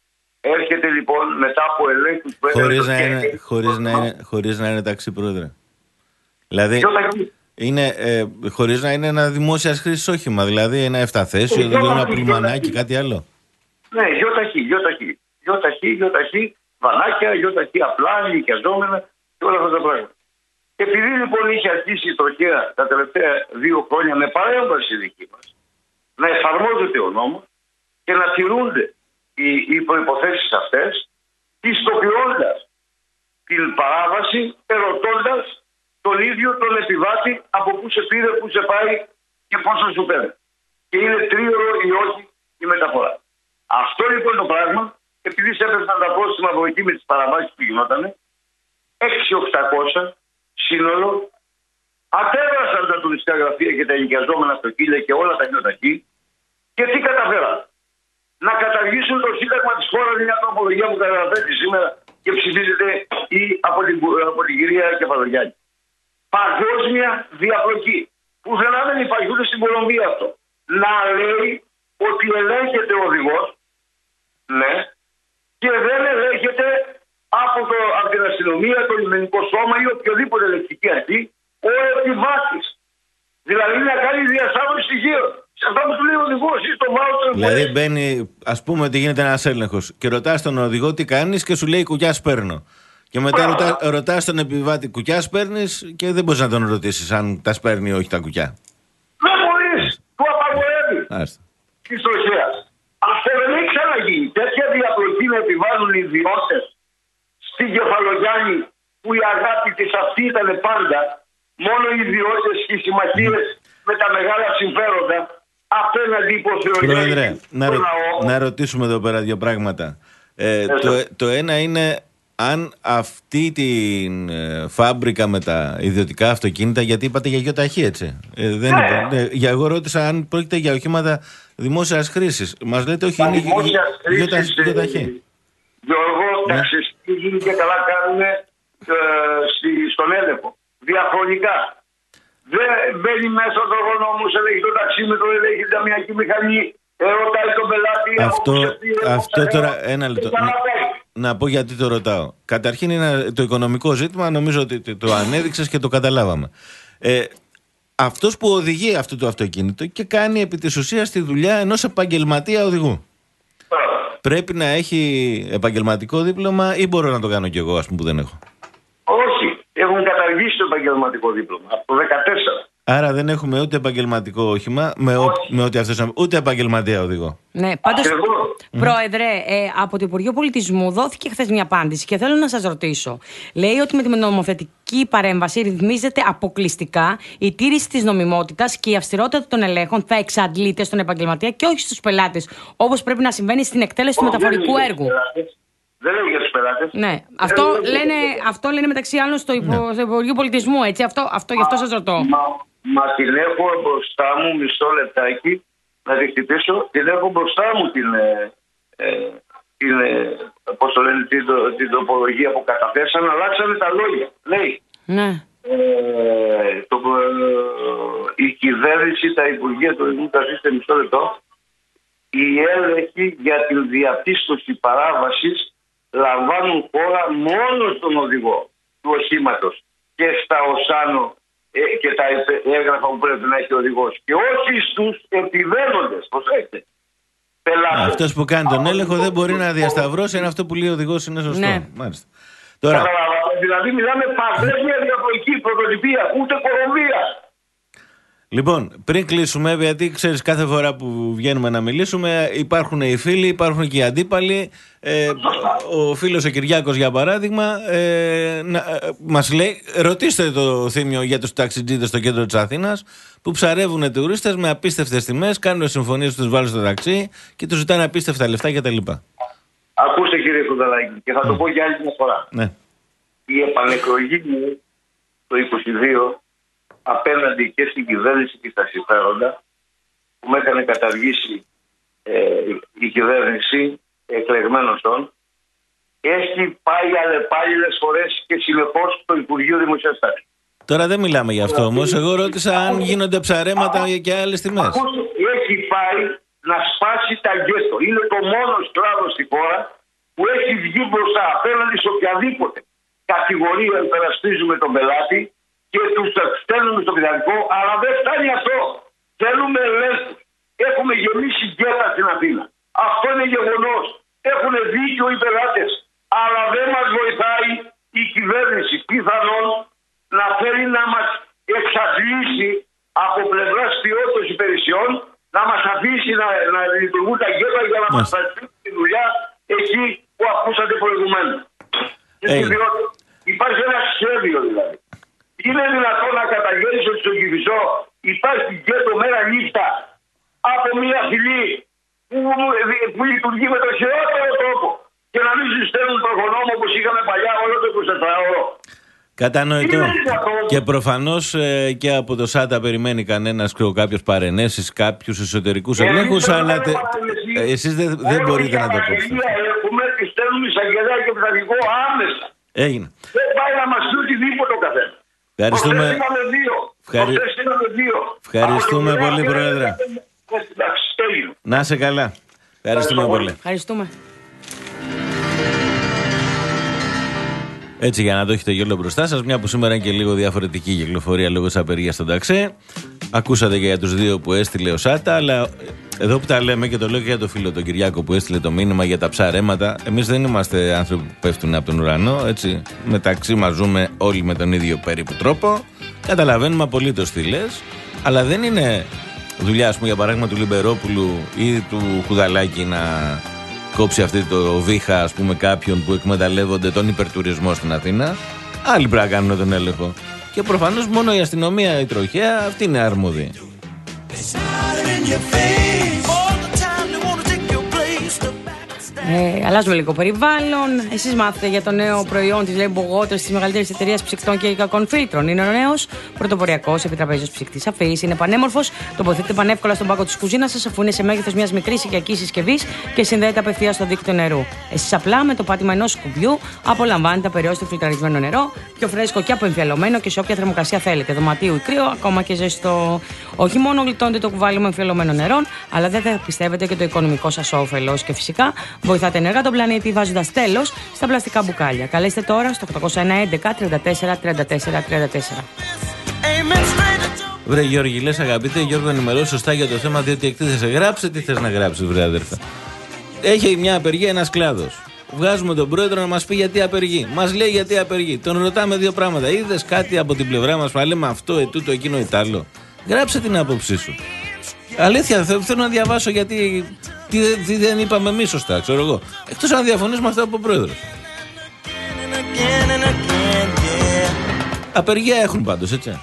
Έρχεται λοιπόν μετά από ελέγχους που έκανε. Χωρίς να, είναι, χωρίς, να είναι, χωρίς να είναι ταξί, πρόεδρε. Δηλαδή, είναι, ε, χωρίς να είναι ένα δημόσιας χρήσης όχημα, δηλαδή ένα εφταθέσιο, δηλαδή ένα πουλμανάκι, κάτι άλλο. Ναι, γιοταχή, γιοταχή. Γιοταχή, γιοταχή, βανάκια, γιοταχή απλά, νοικιαζόμενα και όλα αυτά τα πράγματα. Επειδή λοιπόν είχε αρχίσει η τροχέα τα τελευταία δύο χρόνια με παρέμβαση δική μας να εφαρμόζεται ο νόμος και να τηρούνται οι, οι προϋποθέσεις αυτές, πιστοποιώντας την παράβαση, ερωτώντας τον ίδιο τον επιβάτη από πού σε πήρε, πού σε πάει και πόσο σου παίρνει. Και είναι τρίωρο ή όχι η μεταφορά. Αυτό λοιπόν το πράγμα, επειδή σε έπαιρναν τα πρόστιμα από εκεί με τις παραβάσεις που γινότανε, έξι χιλιάδες οκτακόσια σύνολο, αντέδρασαν τα τουριστικά γραφεία και τα ενοικιαζόμενα αυτοκίνητα και όλα τα γιοταχή και τι καταφέραν. Να καταργήσουν το σύνταγμα της χώρας, μια τροπολογία που καταθέτει σήμερα και ψηφίζεται ή από την, από την κυρία Κεφαλογιάννη. Παγκόσμια διαπλοκή. Πουθενά δεν υπάρχει ούτε στην Κολομβία αυτό. Να λέει ότι ελέγχεται ο οδηγός, ναι, και δεν ελέγχεται από, το, από την αστυνομία, το λιμενικό σώμα ή οποιοδήποτε ελεκτική αρχή, ο επιβάτης. Δηλαδή να κάνει διασταύρωση στοιχείων. Σε αυτά που του λέει ο οδηγός ή στο βάουτσερ. Δηλαδή μπαίνει, ας πούμε ότι γίνεται ένας έλεγχος και ρωτάς τον οδηγό τι κάνεις και σου λέει κουκιά παίρνω. Και μετά ρωτά, ρωτάς τον επιβάτη κουκιά παίρνεις και δεν μπορείς να τον ρωτήσεις αν τα σπέρνει ή όχι τα κουκιά. Δεν μπορείς. Του απαγορεύει. Της τροχέας. Αυτό δεν έχει ξαναγίνει. Τέτοια διαπλοκή να επιβάλλουν οι ιδιώτες στην Κεφαλογιάννη που η αγάπη της αυτή ήταν πάντα, μόνο οι ιδιώτες και οι συμμαχίες με τα μεγάλα συμφέροντα απέναντι υποθεωρητικά. Πρόεδρε, να, ρω... να ρωτήσουμε εδώ πέρα δύο πράγματα. Ε, το, το ένα είναι αν αυτή την ε, φάμπρικα με τα ιδιωτικά αυτοκίνητα, γιατί είπατε για γιοταχή, έτσι. Ε, δεν ναι. είπα, ναι, για, εγώ ρώτησα αν πρόκειται για οχήματα δημόσιας χρήσης. Μας λέτε όχι, τα είναι γιοταχή. Γιώργο, ναι. ταξιστικοί και καλά κάνουν ε, στη, στον έλεγχο. Διαχρονικά. Δεν μπαίνει μέσα ο τροχονόμος, ελέγχει το ταξίμετρο, ελέγχει την ταμιακή μηχανή, ρωτάει τον πελάτη. Αυτό, από αυτό τώρα, ένα λεπτό. Να, να πω γιατί το ρωτάω. Καταρχήν είναι το οικονομικό ζήτημα, νομίζω ότι το ανέδειξες και το καταλάβαμε. Ε, αυτός που οδηγεί αυτό το αυτοκίνητο και κάνει επί της ουσίας τη δουλειά ενός επαγγελματία οδηγού. Πρέπει να έχει επαγγελματικό δίπλωμα ή μπορώ να το κάνω κι εγώ, ας πούμε, που δεν έχω? Όχι. Έχουν καταργήσει το επαγγελματικό δίπλωμα από το δεκατέσσερα. Άρα δεν έχουμε ούτε επαγγελματικό όχημα, με, ό, με ό,τι αυτός, ούτε επαγγελματία οδηγό. Ναι, πάντως, Πρόεδρε, ε, από το Υπουργείο Πολιτισμού δόθηκε χθες μια απάντηση και θέλω να σας ρωτήσω. Λέει ότι με τη νομοθετική παρέμβαση ρυθμίζεται αποκλειστικά η τήρηση της νομιμότητας και η αυστηρότητα των ελέγχων θα εξαντλείται στον επαγγελματία και όχι στους πελάτες, όπως πρέπει να συμβαίνει στην εκτέλεση του μεταφορικού έργου. Δεν λέω για τους πελάτες. Ναι, αυτό λένε, αυτό λένε μεταξύ άλλων στο, υπο, ναι. στο Υπουργείο Πολιτισμού, έτσι, αυτό, αυτό, γι' αυτό σας ρωτώ. Μα, μα την έχω μπροστά μου, μισό λεπτάκι, να τη χτυπήσω, την έχω μπροστά μου την, ε, την, ε, πώς το λένε, την, την τροπολογία που καταθέσαν, αλλάξανε τα λόγια. Λέει, ναι. ε, το, ε, η κυβέρνηση, τα Υπουργεία του Εθνικού Καθίστε, μισό λεπτό, η έλεγχη για την διαπίστωση παράβασης λαμβάνουν χώρα μόνο στον οδηγό του οχήματος και στα οσάνω ε, και τα έγγραφα που πρέπει να έχει ο οδηγός και όχι στους επιβαίνοντες. Προσέξτε. Πελάτες. Αυτός που κάνει τον έλεγχο δεν μπορεί να διασταυρώσει αν αυτό που λέει ο οδηγός είναι σωστό. Ναι. Μάλιστα. Τώρα... Δηλαδή μιλάμε παγκόσμια διαπλοκή, πρωτοτυπία, ούτε Κολομβία. Λοιπόν, πριν κλείσουμε, γιατί ξέρεις κάθε φορά που βγαίνουμε να μιλήσουμε υπάρχουν οι φίλοι, υπάρχουν και οι αντίπαλοι. Ε, ο φίλος ο Κυριάκος, για παράδειγμα, ε, να, ε, μας λέει, ρωτήστε το Θήμιο για τους ταξιτζίδες στο κέντρο της Αθήνας που ψαρεύουν τουρίστες με απίστευτες τιμές, κάνουν συμφωνίες που τους βάλουν στο ταξί και τους ζητάνε απίστευτα λεφτά κτλ. Ακούστε κύριε Κουδαλάκη και θα το mm. πω για άλλη μια φορά. Ναι. Η επανεκλογή μου το είκοσι δύο απέναντι και στην κυβέρνηση και στα συμφέροντα που με έκανε καταργήσει ε, η κυβέρνηση εκλεγμένων των, έχει πάει αλλεπάλληλες φορές και συνεχώς στο Υπουργείο Δημοσίας Τάξης. Τώρα δεν μιλάμε γι' αυτό όμως. Εγώ ρώτησα αν γίνονται ψαρέματα και άλλες τιμές. Έχει πάει να σπάσει τα γκέτο. Είναι το μόνο κλάδο στη χώρα που έχει βγει μπροστά απέναντι σε οποιαδήποτε κατηγορία υπερασπίζουμε τον πελάτη και τους στέλνουμε στο πειθαρχικό, αλλά δεν φτάνει αυτό. Θέλουμε ελέγχους. Έχουμε γεμίσει γκέτα στην Αθήνα. Αυτό είναι γεγονός. Έχουν δίκιο οι πελάτες. Αλλά δεν μας βοηθάει η κυβέρνηση πιθανόν να θέλει να μας εξαντλήσει από πλευράς ποιότητας υπηρεσιών, να μας αφήσει να, να λειτουργούν τα γκέτα για να μας αφήσει τη δουλειά εκεί που ακούσατε προηγουμένως. Υπάρχει ένα σχέδιο δηλαδή. Είναι δυνατόν να καταγγέλεις ότι στον Κηφισό υπάρχει γκέτο μέρα νύχτα από μια φυλή που, που λειτουργεί με το χειρότερο τρόπο και να μην συστέλνουν προχωνόμο όπως είχαμε παλιά όλο το εικοσιτετράωρο. Κατανοητό. Και προφανώς ε, και από το ΣΑΤΑ περιμένει κανένας κάποιος παρενέσεις, κάποιους εσωτερικούς ελέγχους, αλλά τε, ε, εσείς δεν δε μπορείτε να το πείτε. Έχουμε και στέλνουμε εισαγγελέα και πειθαρχικό άμεσα. Έγινε. Δεν πάει να μας πει οτιδήποτε ο καθένας. Ευχαριστούμε. Ευχαρι... Ευχαριστούμε πολύ, Πρόεδρε. Να είσαι καλά. Ευχαριστούμε πολύ. Ευχαριστούμε. Έτσι, για να το έχετε γύρω μπροστά σας, μια που σήμερα είναι και λίγο διαφορετική η κυκλοφορία λόγω της απεργίας στον ταξέ. Ακούσατε και για τους δύο που έστειλε ο ΣΑΤΑ, αλλά εδώ που τα λέμε, και το λέω και για το φίλο τον Κυριάκο που έστειλε το μήνυμα για τα ψαρέματα, εμείς δεν είμαστε άνθρωποι που πέφτουν από τον ουρανό, έτσι. Μεταξύ μας ζούμε όλοι με τον ίδιο περίπου τρόπο. Καταλαβαίνουμε απολύτως τι λες, αλλά δεν είναι δουλειά, ας πούμε, για παράδειγμα του Λιμπερόπουλου ή του Χουδαλάκη να κόψει αυτή το βήχα, ας πούμε, κάποιον που εκμεταλλεύονται τον υπερτουρισμό στην Αθήνα. Άλλοι πρέπει να κάνουν τον έλεγχο. Και προφανώς μόνο η αστυνομία, η τροχέα, αυτή είναι αρμόδια. Ε, αλλάζουμε λίγο περιβάλλον. Εσείς μάθετε για το νέο προϊόν της Rainbow Waters, της μεγαλύτερης εταιρείας ψυκτών και κακών φίλτρων. Είναι ο νέος πρωτοποριακός επιτραπέζιος ψυκτής αφής. Είναι πανέμορφος, τοποθετείται πανεύκολα στον πάγκο της κουζίνας σας, αφού είναι σε μέγεθος μιας μικρής οικιακής συσκευής και συνδέεται απευθείας στο δίκτυο νερού. Εσείς απλά με το πάτημα ενός σκουμπιού απολαμβάνετε απεριόριστο φιλτραρισμένο νερό, πιο φρέσκο και αποεμφιαλωμένο και σε όποια θερμοκρασία θέλετε, δωματίου ή κρύο, ακόμα και ζεστό. Όχι μόνο γλιτώνετε το κουβάλι με εμφιαλωμένο νερό, αλλά δεν θα πιστεύετε και το οικονομικό σας όφελος. Και φυσικά βοηθάτε ενεργά τον πλανήτη βάζοντας τέλος στα πλαστικά μπουκάλια. Καλέστε τώρα στο οκτώ ένα ένα τριάντα τέσσερα τριάντα τέσσερα τριάντα τέσσερα. Βρε Γιώργη, λες αγαπητέ Γιώργο, ενημερώσει σωστά για το θέμα, διότι εκτίθεσαι. Γράψε τι θες να γράψεις, βρε αδερφέ. Έχει μια απεργία ένας κλάδος. Βγάζουμε τον πρόεδρο να μας πει γιατί απεργεί. Μας λέει γιατί απεργεί. Τον ρωτάμε δύο πράγματα. Είδες κάτι από την πλευρά μας που λέμε αυτό, ετούτο, εκείνο, ετάλλο. Γράψε την άποψή σου. Αλήθεια, θέλω να διαβάσω γιατί τι, τι δεν είπαμε εμείς σωστά, ξέρω εγώ. Εκτός αν διαφωνείς με αυτά από ο πρόεδρος. Απεργία έχουν πάντως, έτσι.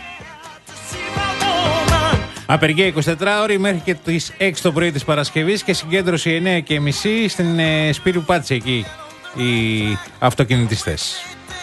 Απεργία εικοσιτετράωρη μέχρι και τις έξι το πρωί της Παρασκευής και συγκέντρωση εννιά και μισή στην ε, Σπύριου Πάτση εκεί οι αυτοκινητιστές.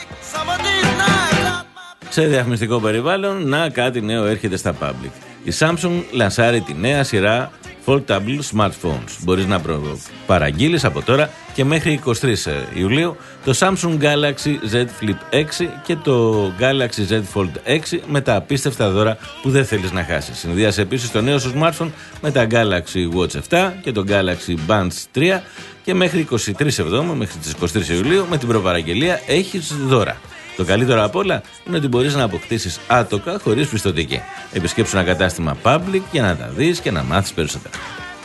Σε διαφημιστικό περιβάλλον, να κάτι νέο έρχεται στα public. Η Samsung λανσάρει τη νέα σειρά Foldable Smartphones. Μπορείς να προ... παραγγείλεις από τώρα και μέχρι εικοστή τρίτη Ιουλίου το Samsung Galaxy Z Flip έξι και το Galaxy Z Fold έξι με τα απίστευτα δώρα που δεν θέλεις να χάσεις. Συνδυάσε επίσης το νέο σου smartphone με τα Galaxy Watch επτά και το Galaxy Buds τρία και μέχρι εικοστή τρίτη Εβδόμου, μέχρι τις εικοστή τρίτη Ιουλίου, με την προπαραγγελία έχεις δώρα. Το καλύτερο απ' όλα είναι ότι μπορείς να αποκτήσεις άτοκα χωρίς πιστωτική. Επισκέψου ένα κατάστημα public για να τα δεις και να μάθεις περισσότερα.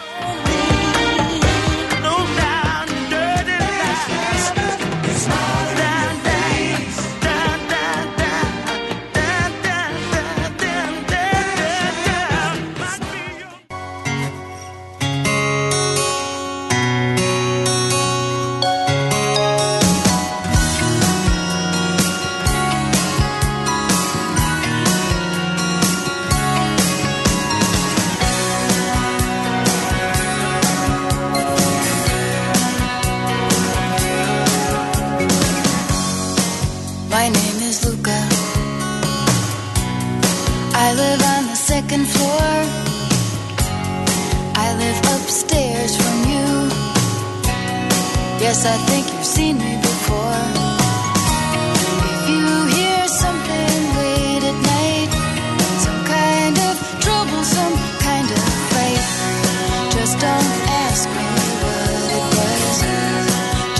Yes, I think you've seen me before. If you hear something late at night, some kind of trouble, some kind of fight, just don't ask me what it was.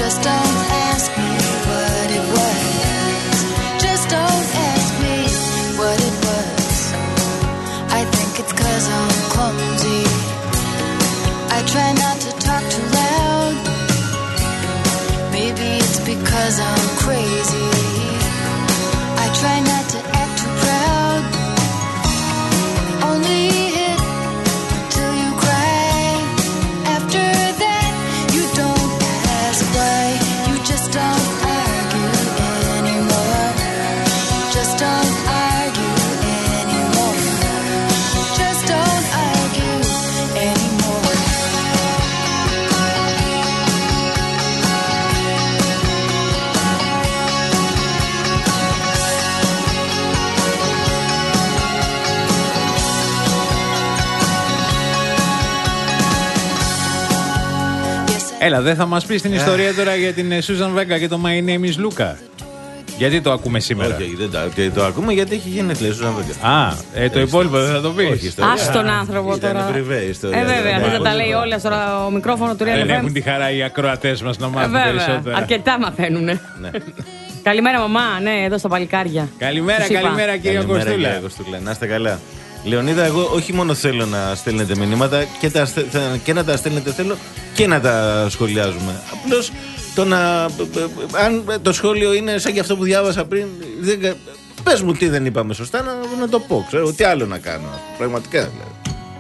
Έλα, δεν θα μας πεις την ιστορία τώρα για την Σούζαν Βέγκα και το My Name is Luca? Γιατί το ακούμε σήμερα? Όχι, δεν το, το ακούμε γιατί έχει γενέθλια Σούζαν Βέγκα. Α, ε, το υπόλοιπο δεν θα το πεις? Ας τον άνθρωπο τώρα. Είναι πριβέ ιστορία. Ε, βέβαια, δεν θα τα λέει όλα στο μικρόφωνο του Real Δεν εφ εμ. έχουν τη χαρά οι ακροατές μας να μάθουν Βέβαια, περισσότερα. αρκετά μαθαίνουνε. Καλημέρα, μαμά, ναι, εδώ στα παλικάρια. Καλημέρα, καλημέρα κύριε Κωστούλα. Να είστε καλά. Λεωνίδα, εγώ όχι μόνο θέλω να στέλνετε μηνύματα και, τα, και να τα στέλνετε θέλω και να τα σχολιάζουμε. Απλώς το να, αν το σχόλιο είναι σαν και αυτό που διάβασα πριν, δεν, πες μου τι δεν είπαμε σωστά, να, να το πω, ξέρω, τι άλλο να κάνω, πραγματικά δηλαδή.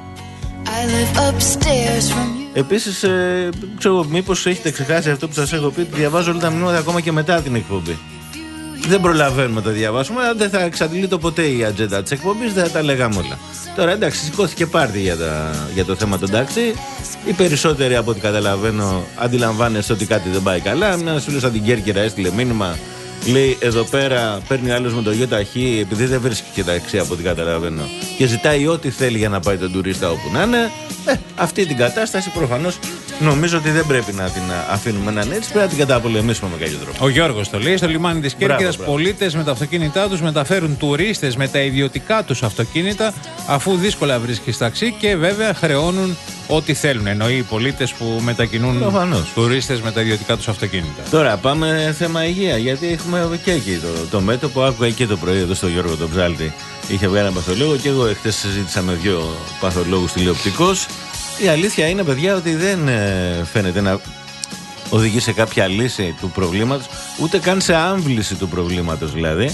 Επίσης, ε, ξέρω, μήπως έχετε ξεχάσει αυτό που σας έχω πει, διαβάζω όλα τα μηνύματα ακόμα και μετά την εκπομπή. Δεν προλαβαίνουμε να τα διαβάσουμε, αλλά δεν θα εξαντλεί το ποτέ η ατζέντα της εκπομπής, δεν θα τα λέγαμε όλα. Τώρα εντάξει, σηκώθηκε πάρτι για, τα, για το θέμα των ταξί. Οι περισσότεροι από ό,τι καταλαβαίνω αντιλαμβάνεστε ότι κάτι δεν πάει καλά. Μια φίλος από την Κέρκυρα έστειλε μήνυμα, λέει εδώ πέρα παίρνει άλλος με το ΙΟΤΑΧΗ επειδή δεν βρίσκει και ταξί από ό,τι καταλαβαίνω και ζητάει ό,τι θέλει για να πάει τον τουρίστα όπου να είναι. Ε, αυτή την κατάσταση προφανώς νομίζω ότι δεν πρέπει να την αφήνουμε να είναι έτσι, πρέπει να την καταπολεμήσουμε με κάποιο τρόπο. Ο Γιώργος το λέει, στο λιμάνι της Κέρκυρας πολίτες με τα αυτοκίνητά τους μεταφέρουν τουρίστες με τα ιδιωτικά τους αυτοκίνητα αφού δύσκολα βρίσκεις ταξί και βέβαια χρεώνουν ό,τι θέλουν. Εννοεί οι πολίτες που μετακινούν τουρίστες με τα ιδιωτικά τους αυτοκίνητα. Τώρα πάμε θέμα υγεία, γιατί έχουμε και εκεί το, το μέτωπο. Άκουγα και το πρωί εδώ στο Γιώργο τον Ψάλτη. Είχε βγάλει ένα παθολόγο και εγώ εχθές συζήτησα με δύο παθολόγους τηλεοπτικώς. Η αλήθεια είναι, παιδιά, ότι δεν ε, φαίνεται να οδηγεί σε κάποια λύση του προβλήματος, ούτε καν σε άμβληση του προβλήματος δηλαδή.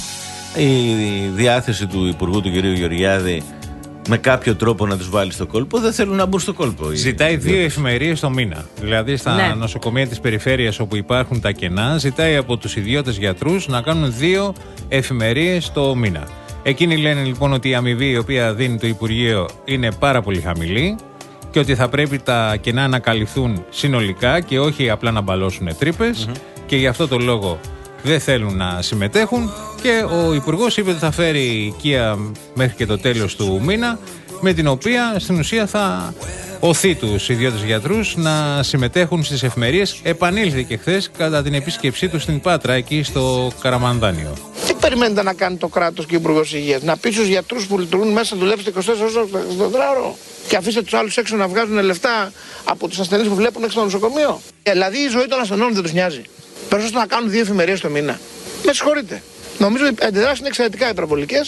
Η διάθεση του Υπουργού του κ. Γεωργιάδη με κάποιο τρόπο να τους βάλει στο κόλπο, δεν θέλουν να μπουν στο κόλπο. Ζητάει δύο εφημερίες το μήνα. Δηλαδή στα ναι. νοσοκομεία της περιφέρειας όπου υπάρχουν τα κενά, ζητάει από τους ιδιώτες γιατρούς να κάνουν δύο εφημερίες το μήνα. Εκείνοι λένε λοιπόν ότι η αμοιβή η οποία δίνει το Υπουργείο είναι πάρα πολύ χαμηλή και ότι θα πρέπει τα κενά να καλυφθούν συνολικά και όχι απλά να μπαλώσουν τρύπες mm-hmm. και γι' αυτό το λόγο δεν θέλουν να συμμετέχουν και ο Υπουργός είπε ότι θα φέρει οικία μέχρι και το τέλος του μήνα με την οποία στην ουσία θα οθεί τους ιδιώτες γιατρούς να συμμετέχουν στις εφημερίες. Επανήλθε και χθες κατά την επίσκεψή του στην Πάτρα εκεί στο Καραμανδάνιο. Τι περιμένετε να κάνει το κράτος και ο Υπουργός Υγείας? Να πει στους γιατρούς που λειτουργούν μέσα, δουλέψετε είκοσι τέσσερις ώρες το τετράωρο και αφήστε τους άλλους έξω να βγάζουν λεφτά από τους ασθενείς που βλέπουν έξω στο νοσοκομείο? Δηλαδή η ζωή των ασθενών δεν τους νοιάζει? Περισσότερο να κάνουν δύο εφημερίες το μήνα. Με συγχωρείτε. Νομίζω ότι οι αντιδράσεις είναι εξαιρετικά υπερβολικές.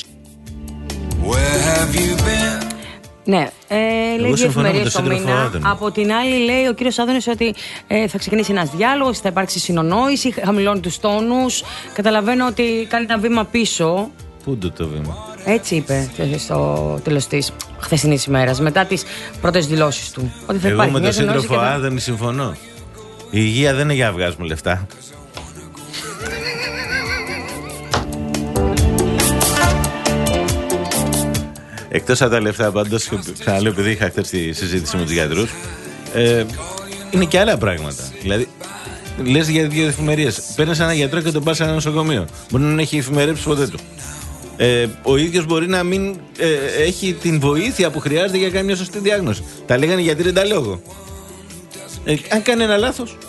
Ναι, ε, λέει δύο εφημερίες το μήνα. Από την άλλη, λέει ο κύριος Άδωνης ότι ε, θα ξεκινήσει ένας διάλογος, θα υπάρξει συνονόηση, χαμηλώνει τους τόνους. Καταλαβαίνω ότι κάνει ένα βήμα πίσω. Πού το το βήμα? Έτσι είπε στο τέλος της χθεσινής ημέρας, μετά τις πρώτες δηλώσεις του. Ότι θα Εγώ με τον σύντροφο θα... Άδωνη συμφωνώ. Η υγεία δεν είναι για να βγάζουμε λεφτά. Εκτός από τα λεφτά, πάντως, ξαναλέω επειδή είχα χθες τη συζήτηση με τους γιατρούς, ε, είναι και άλλα πράγματα. Δηλαδή, λες για δύο εφημερίες. Παίρνεις έναν γιατρό και τον πας σε ένα νοσοκομείο. Μπορεί να μην έχει εφημερέψει ποτέ του. Ε, ο ίδιος μπορεί να μην ε, έχει την βοήθεια που χρειάζεται για να κάνει μια σωστή διάγνωση. Τα λέγανε γιατί δεν τα λόγω. Ε, αν κάνει ένα λάθος,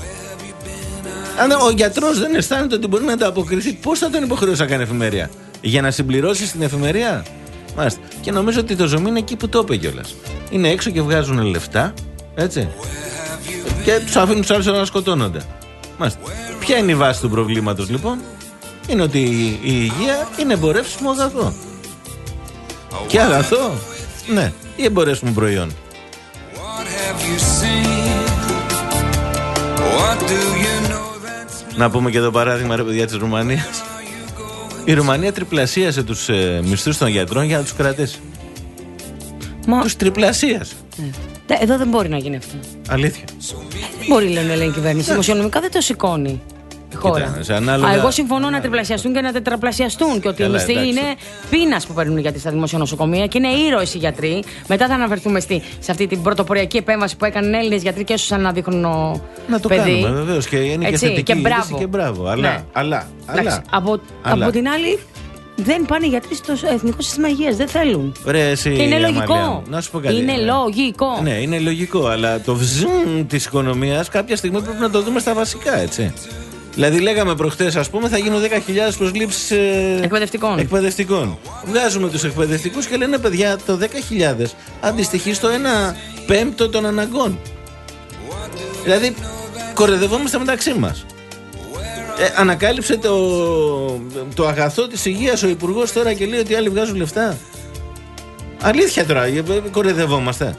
αν ο γιατρός δεν αισθάνεται ότι μπορεί να τα αποκριθεί, πώς θα τον υποχρεώσει να κάνει εφημερία? Για να συμπληρώσει την εφημερία? Μάλιστα. Και νομίζω ότι το ζωμί είναι εκεί που το είπε κιόλας. Είναι έξω και βγάζουν λεφτά, έτσι. Και τους αφήνουν τους άλλους να σκοτώνονται. Μάλιστα. Ποια είναι η βάση του προβλήματος λοιπόν? Είναι ότι η υγεία είναι εμπορεύσιμο αγαθό. Και αγαθό, ναι, ή εμπορεύσιμο προϊόν. Να πούμε και το παράδειγμα, ρε παιδιά, της Ρουμανίας. Η Ρουμανία τριπλασίασε τους ε, μισθούς των γιατρών για να τους κρατήσει. Μα... Τους τριπλασίασε. Ε. Εδώ δεν μπορεί να γίνει αυτό. Αλήθεια. Δεν μπορεί, λένε, λέει η κυβέρνηση. Δημοσιονομικά δεν το σηκώνει η χώρα. Κοίτα, ανάλογα... Α, εγώ συμφωνώ να τριπλασιαστούν και να τετραπλασιαστούν. Και ότι οι μισθοί είναι πείνας που παίρνουν γιατί στα δημοσιονοσοκομεία και είναι ήρωες οι γιατροί. Μετά θα αναφερθούμε στη, σε αυτή την πρωτοποριακή επέμβαση που έκαναν Έλληνες γιατροί και έσωσαν ένα δείχνο να το παιδί. Κάνουμε, βεβαίως. Και είναι έτσι, και θετική και μπράβο. Και μπράβο. Αλλά, ναι. αλλά, αλλά, από, αλλά. από την άλλη, δεν πάνε οι γιατροί στο Εθνικό Σύστημα Υγείας. Δεν θέλουν. Ρε, εσύ, και είναι Αμαλία, λογικό. να σου πω κάτι. Είναι ναι. λογικό. Ναι, είναι λογικό. Αλλά το βζζμ της οικονομίας κάποια στιγμή πρέπει να το δούμε στα βασικά, έτσι. Δηλαδή, λέγαμε προχτές, ας πούμε, θα γίνουν δέκα χιλιάδες προσλήψεις ε, εκπαιδευτικών. εκπαιδευτικών. Βγάζουμε τους εκπαιδευτικούς και λένε, παιδιά, το δέκα χιλιάδες αντιστοιχεί στο ένα πέμπτο των αναγκών. Δηλαδή, κορεδευόμαστε μεταξύ μας. Ε, ανακάλυψε το, το αγαθό της υγείας ο υπουργός τώρα και λέει ότι άλλοι βγάζουν λεφτά. Αλήθεια τώρα, κορεδευόμαστε.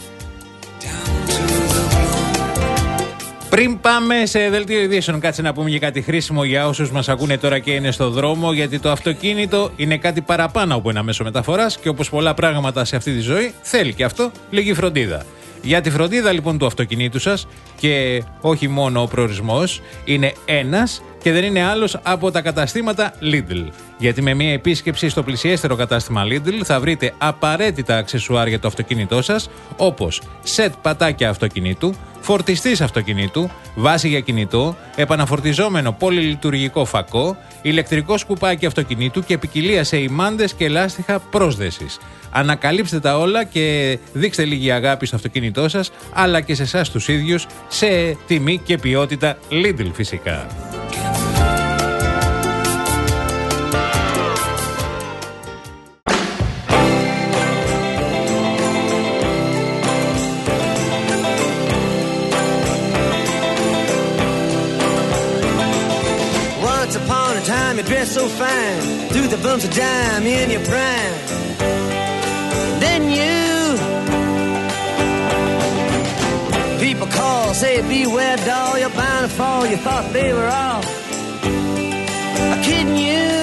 Πριν πάμε σε δελτίο ειδήσεων, κάτσε να πούμε και κάτι χρήσιμο για όσους μας ακούνε τώρα και είναι στο δρόμο, γιατί το αυτοκίνητο είναι κάτι παραπάνω από ένα μέσο μεταφοράς και όπως πολλά πράγματα σε αυτή τη ζωή θέλει και αυτό λίγη φροντίδα. Για τη φροντίδα λοιπόν του αυτοκινήτου σας, και όχι μόνο ο προορισμός είναι ένας και δεν είναι άλλος από τα καταστήματα Lidl. Γιατί με μια επίσκεψη στο πλησιέστερο κατάστημα Lidl θα βρείτε απαραίτητα αξεσουάρ για το αυτοκίνητό σας, όπως σετ πατάκια αυτοκινήτου, φορτιστής αυτοκινήτου, βάση για κινητό, επαναφορτιζόμενο πολυλειτουργικό φακό, ηλεκτρικό σκουπάκι αυτοκινήτου και ποικιλία σε ημάντες και λάστιχα πρόσδεσης. Ανακαλύψτε τα όλα και δείξτε λίγη αγάπη στο αυτοκίνητό σας, αλλά και σε εσάς τους ίδιους, σε τιμή και ποιότητα Lidl φυσικά. You dress so fine, through the bumps of dime in your prime. Then you, people call, say beware doll, you're bound to fall. You thought they were all kidding you.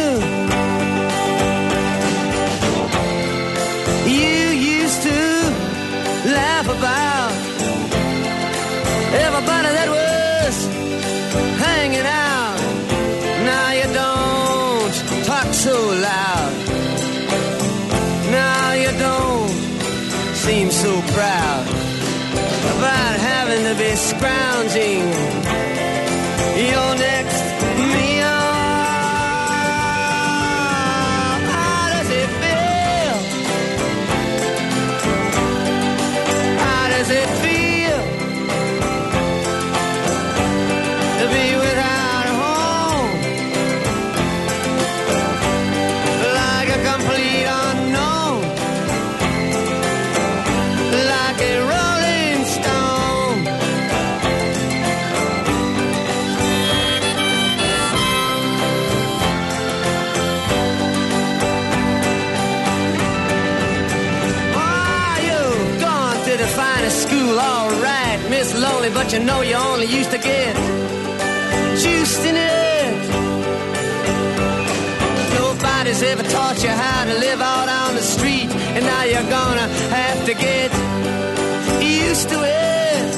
You used to laugh about everybody that was hanging out. Now you don't talk so loud. Now you don't seem so proud about having to be scrounging your next meal. How does it feel? How does it feel to be without a home? Like a complete unknown, like a rolling stone. Oh, you've gone to the finest school, all right, Miss Lonely, but you know you only used to get juiced in it. Nobody's ever taught you how to live out on the street, and now you're gonna have to get used to it.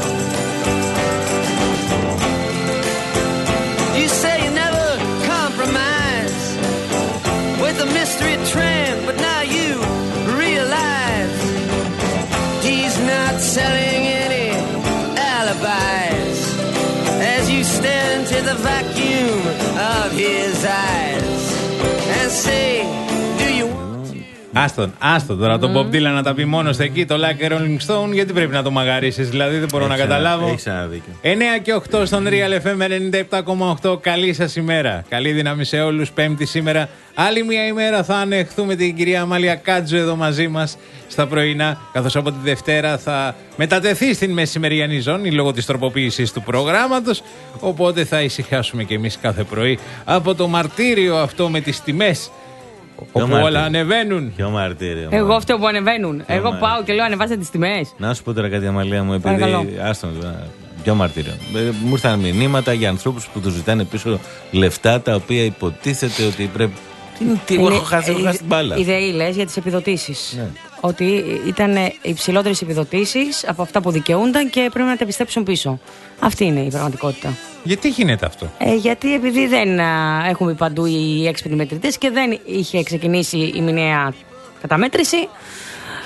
You say you never compromise with a mystery tramp, but now you realize he's not selling any alibis as you stare into the vacuum of his eyes and say, do you want to? Άστον, άστον τώρα τον Bob Dylan να τα πει μόνος εκεί, το Like a Rolling Stone, γιατί πρέπει να το μαγαρίσεις, δηλαδή δεν μπορώ να καταλάβω. Έχεις ένα δίκιο. εννιά και οκτώ στον Real εφ εμ ενενήντα επτά κόμμα οκτώ. Καλή σας ημέρα. Καλή δύναμη σε όλους. Πέμπτη σήμερα. Άλλη μια ημέρα θα ανεχθούμε την κυρία Αμάλια Κάτζου εδώ μαζί μας στα πρωινά. Καθώς από τη Δευτέρα θα μετατεθεί στην μεσημεριανή ζώνη λόγω της τροποποίησης του προγράμματος. Οπότε θα ησυχάσουμε κι εμείς κάθε πρωί από το μαρτύριο αυτό με τις τιμές. Όπου μαρτύριο. όλα ανεβαίνουν. Ποιο μαρτύριο. Εγώ αυτό που ανεβαίνουν. Εγώ μαρτύριο. πάω και λέω ανεβάστε τις τιμές. Να σου πω τώρα κάτι, Αμαλία μου, Παρακαλώ. επειδή. Άστον, πιο μαρτύριο. Ε, μου ήρθαν μηνύματα για ανθρώπους που του ζητάνε πίσω λεφτά τα οποία υποτίθεται ότι πρέπει. Τι, τι εγώ Είναι- έχω χάσει, έχω χάσει την μπάλα. Η ΔΕΗ λες για τις επιδοτήσεις. Ναι. Ότι ήταν υψηλότερες επιδοτήσεις από αυτά που δικαιούνταν και πρέπει να τα επιστρέψουν πίσω. Αυτή είναι η πραγματικότητα. Γιατί γίνεται αυτό? Ε, γιατί επειδή δεν α, έχουν μπει παντού οι έξυπνοι μετρητές και δεν είχε ξεκινήσει η μηνιαία καταμέτρηση,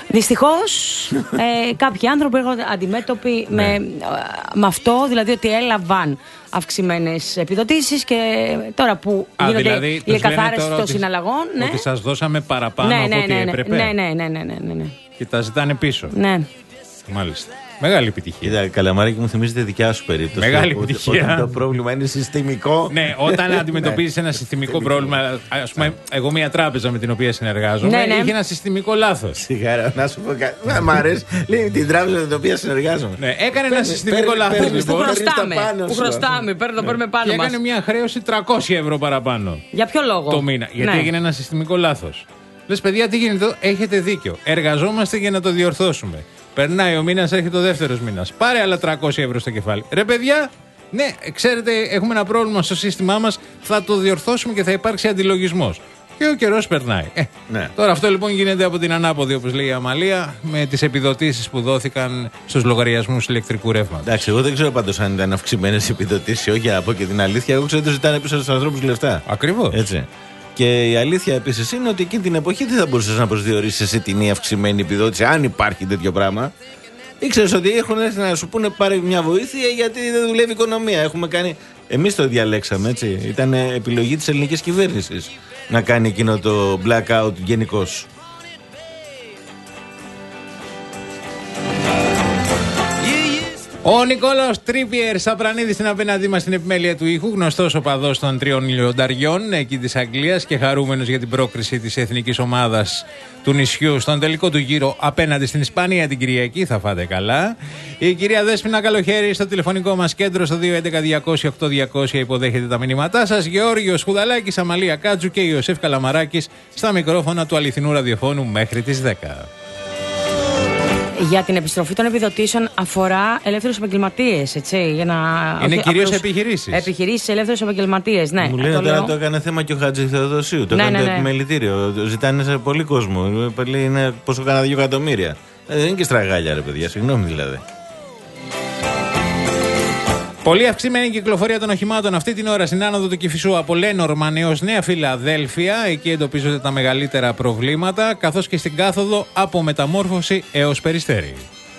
Δυστυχώς ε, κάποιοι άνθρωποι έρχονται αντιμέτωποι με, ε, με αυτό, δηλαδή ότι έλαβαν αυξημένες επιδοτήσεις και τώρα που Α, γίνονται δηλαδή, η εκαθάριση των συναλλαγών. Ναι. Ότι σας δώσαμε παραπάνω ναι, ναι, από ό,τι ναι, ναι, έπρεπε. Ναι, ναι, ναι, ναι, ναι, ναι. Και τα ζητάνε πίσω. Ναι. Μάλιστα. Μεγάλη επιτυχία. Κοίτα, Καλαμαράκη, μου θυμίζετε δικιά σου περίπτωση. Μεγάλη ότι, επιτυχία. Όταν το πρόβλημα είναι συστημικό. Ναι, όταν αντιμετωπίζεις ένα συστημικό πρόβλημα. Ας πούμε, εγώ μια τράπεζα με την οποία συνεργάζομαι ναι, ναι. είχε ένα συστημικό λάθος. Σιγάρα, να σου πω κάτι. Να μ' αρέσει. Λέει την τράπεζα με την οποία συνεργάζομαι. Ναι, έκανε ένα συστημικό λάθος. Που χρωστάμε. Που χρωστάμε, το παίρνουμε πάνω Και μας. έκανε μια χρέωση τριακόσια ευρώ παραπάνω. Για ποιο λόγο? Το μήνα. Γιατί έγινε ένα συστημικό λάθος. Λες, παιδιά, τι γίνεται εδώ? Έχετε δίκιο. Εργαζόμαστε για να το διορθώσουμε. Περνάει ο μήνας, έρχεται ο δεύτερος μήνας. Πάρε άλλα τριακόσια ευρώ στο κεφάλι. Ρε, παιδιά, ναι, ξέρετε, έχουμε ένα πρόβλημα στο σύστημά μας. Θα το διορθώσουμε και θα υπάρξει αντιλογισμός. Και ο καιρός περνάει. Ε, ναι. Τώρα αυτό λοιπόν γίνεται από την ανάποδη, όπως λέει η Αμαλία, με τις επιδοτήσεις που δόθηκαν στους λογαριασμούς ηλεκτρικού ρεύματος. Εντάξει, εγώ δεν ξέρω πάντως αν ήταν αυξημένες επιδοτήσεις ή όχι, για να πω και την αλήθεια. Εγώ ξέρω ότι ζητάνε πίσω στους ανθρώπους λεφτά. Ακριβώς. Έτσι. Και η αλήθεια επίσης είναι ότι εκείνη την εποχή δεν θα μπορούσες να προσδιορίσεις εσύ την ή αυξημένη επιδότηση, αν υπάρχει τέτοιο πράγμα. Ήξερες ότι έχουν έρθει να σου πούνε πάρε μια βοήθεια γιατί δεν δουλεύει η οικονομία. Έχουμε κάνει. Εμείς το διαλέξαμε, έτσι. Ήταν επιλογή της ελληνικής κυβέρνησης να κάνει εκείνο το blackout γενικώς. Ο Νικόλαος Τρίπιερ Σαπρανίδης στην απέναντί μας στην επιμέλεια του ήχου, γνωστός οπαδός των τριών λιονταριών εκεί της Αγγλίας και χαρούμενος για την πρόκριση της εθνικής ομάδας του νησιού στον τελικό του γύρο απέναντι στην Ισπανία την Κυριακή. Θα φάτε καλά. Η κυρία Δέσποινα Καλοχέρη στο τηλεφωνικό μας κέντρο στο δύο έντεκα διακόσια οκτώ διακόσια υποδέχεται τα μηνύματά σας. Γεώργιος Χουδαλάκης, Αμαλία Κάτζου και Ιωσήφ Καλαμαράκης στα μικρόφωνα του αληθινού ραδιοφώνου μέχρι τις δέκα. Για την επιστροφή των επιδοτήσεων αφορά ελεύθερους επαγγελματίες, έτσι. Για να... Είναι κυρίως απλώς... επιχειρήσεις. Επιχειρήσεις, ελεύθερους επαγγελματίες, ναι. Μου λένε το τώρα λέω... το έκανε θέμα και ο Χατζη Θεοδοσίου. Το ναι, έκανε ναι, το ναι. επιμελητήριο. Ζητάνε σε πολύ κόσμο. Είναι πόσο κάνα δύο εκατομμύρια. Ε, δεν είναι και στραγάλια, ρε παιδιά. Συγγνώμη δηλαδή. Πολύ αυξημένη κυκλοφορία των οχημάτων αυτή την ώρα στην άνοδο του Κηφισού από Λένορμαν έως Νέα Φιλαδέλφια. Εκεί εντοπίζονται τα μεγαλύτερα προβλήματα, καθώς και στην κάθοδο από Μεταμόρφωση έως Περιστέρι.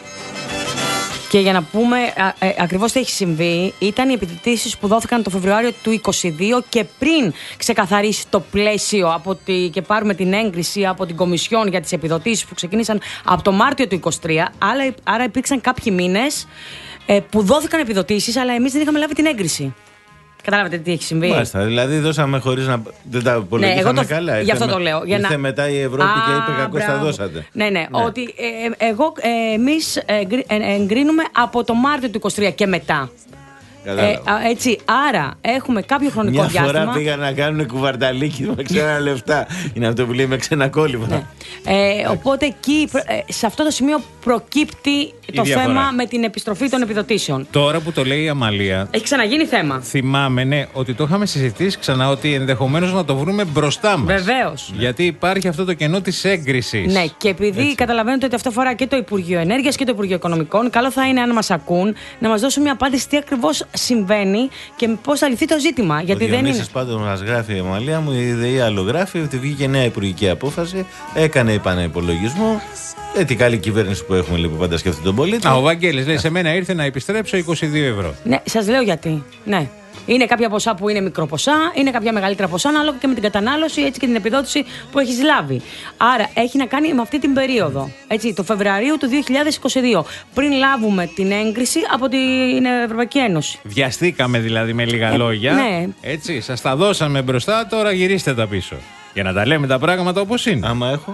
Και για να πούμε α, ε, ακριβώς τι έχει συμβεί, ήταν οι επιδοτήσεις που δόθηκαν το Φεβρουάριο του είκοσι δύο και πριν ξεκαθαρίσει το πλαίσιο από τη, και πάρουμε την έγκριση από την Κομισιόν για τις επιδοτήσεις που ξεκίνησαν από το Μάρτιο του είκοσι τρία. Άρα, άρα υπήρξαν κάποιοι μήνες ε, που δόθηκαν επιδοτήσεις, αλλά εμείς δεν είχαμε λάβει την έγκριση. Καταλάβατε τι έχει συμβεί. Μάλιστα. Δηλαδή δώσαμε χωρίς να. Δεν τα υπολογίσαμε ναι, το... καλά. Γι' αυτό το λέω. Ήρθε να... μετά η Ευρώπη Α, και είπε κακώς τα δώσατε. Ναι, ναι. ναι. Ότι ε, εγώ, ε, εμείς εγκρίνουμε από το Μάρτιο του είκοσι τρία και μετά. Ε, έτσι, άρα έχουμε κάποιο χρονικό Μια διάστημα. Μια φορά πήγαν να κάνουν κουβαρταλίκι με ξένα λεφτά. Είναι αυτό που λέει με ξένα κόλλημα. Ναι. Ε, οπότε εκεί, σε αυτό το σημείο προκύπτει η το διαφορά. θέμα με την επιστροφή των επιδοτήσεων. Τώρα που το λέει η Αμαλία. Έχει ξαναγίνει θέμα. Θυμάμαι, ναι, ότι το είχαμε συζητήσει ξανά ότι ενδεχομένως να το βρούμε μπροστά μας. Βεβαίως. Γιατί υπάρχει αυτό το κενό της έγκρισης. Ναι, και επειδή έτσι. Καταλαβαίνετε ότι αυτό αφορά και το Υπουργείο Ενέργειας και το Υπουργείο Οικονομικών, καλό θα είναι αν μας ακούν να μας δώσουν μια απάντηση τι ακριβώς συμβαίνει και πώς θα λυθεί το ζήτημα. Γιατί ο δεν είναι. Πάντως μας γράφει η Αμαλία μου, η ΔΕΗ άλλο γράφει ότι βγήκε νέα υπουργική απόφαση, έκανε επαναυπολογισμό. Ε, τι καλή κυβέρνηση που έχουμε λοιπόν, πάντα σκέφτεται τον πολίτη. Α, ο Βαγγέλης λέει: σε μένα ήρθε να επιστρέψω είκοσι δύο ευρώ. Ναι, σας λέω γιατί. Ναι. Είναι κάποια ποσά που είναι μικρό ποσά, είναι κάποια μεγαλύτερα ποσά, ανάλογα και με την κατανάλωση έτσι και την επιδότηση που έχεις λάβει. Άρα έχει να κάνει με αυτή την περίοδο. Έτσι, το Φεβρουαρίου του δύο χιλιάδες είκοσι δύο. Πριν λάβουμε την έγκριση από την Ευρωπαϊκή Ένωση. Βιαστήκαμε δηλαδή με λίγα ε, λόγια. Ναι. Έτσι, σας τα δώσαμε μπροστά, τώρα γυρίστε τα πίσω. Για να τα λέμε τα πράγματα όπως είναι. Άμα έχω.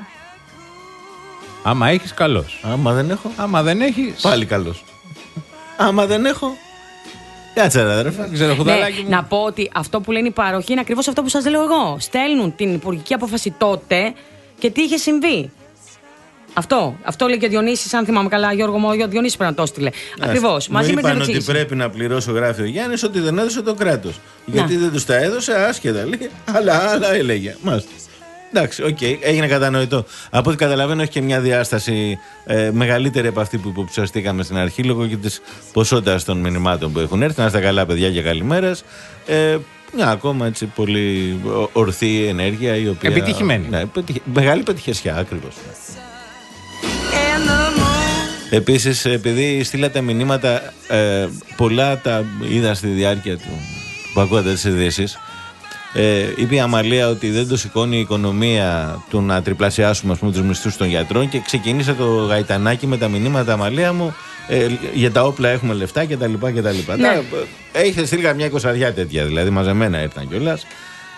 Άμα έχεις, καλώς. Άμα δεν έχω. Άμα δεν έχεις. Πάλι καλώς. Άμα δεν έχω. Κάτσε ρε αδερφέ. Ναι, να πω ότι αυτό που λένε οι πάροχοι είναι ακριβώς αυτό που σας λέω εγώ. Στέλνουν την υπουργική απόφαση τότε και τι είχε συμβεί. Αυτό. Αυτό λέει και ο Διονύσης, αν θυμάμαι καλά, Γιώργο μου, ο Διονύσης πρέπει να το στείλε. Ακριβώς. Μαζί με την είπαν ότι πρέπει να πληρώσω, γράφει ο Γιάννης, ότι δεν έδωσε το κράτος. Γιατί δεν τους τα έδωσε, άσχετα λέει, αλλά άλλα έλεγε. Μάλιστα. Εντάξει, οκ, okay, έγινε κατανοητό. Από ό,τι καταλαβαίνω, έχει και μια διάσταση ε, μεγαλύτερη από αυτή που υποψιαστήκαμε στην αρχή, λόγω και της ποσότητας των μηνυμάτων που έχουν έρθει. Να είστε καλά, παιδιά, και καλημέρας. Ε, μια ακόμα έτσι πολύ ορθή ενέργεια, η οποία. Επιτυχημένη. Ναι, πετυχ... Μεγάλη πετυχεσιά, ακριβώς. Επίσης, επειδή στείλατε μηνύματα, ε, πολλά τα είδα στη διάρκεια του που ακούγατε τις ειδήσεις. Ε, είπε η Αμαλία ότι δεν το σηκώνει η οικονομία του να τριπλασιάσουμε, ας πούμε, τους μισθούς των γιατρών, και ξεκίνησε το γαϊτανάκι με τα μηνύματα, Αμαλία μου, ε, για τα όπλα έχουμε λεφτά κτλ. Ναι. Έχετε στείλει καμιά εικοσαριά τέτοια, δηλαδή μαζεμένα ήρθαν κιόλας.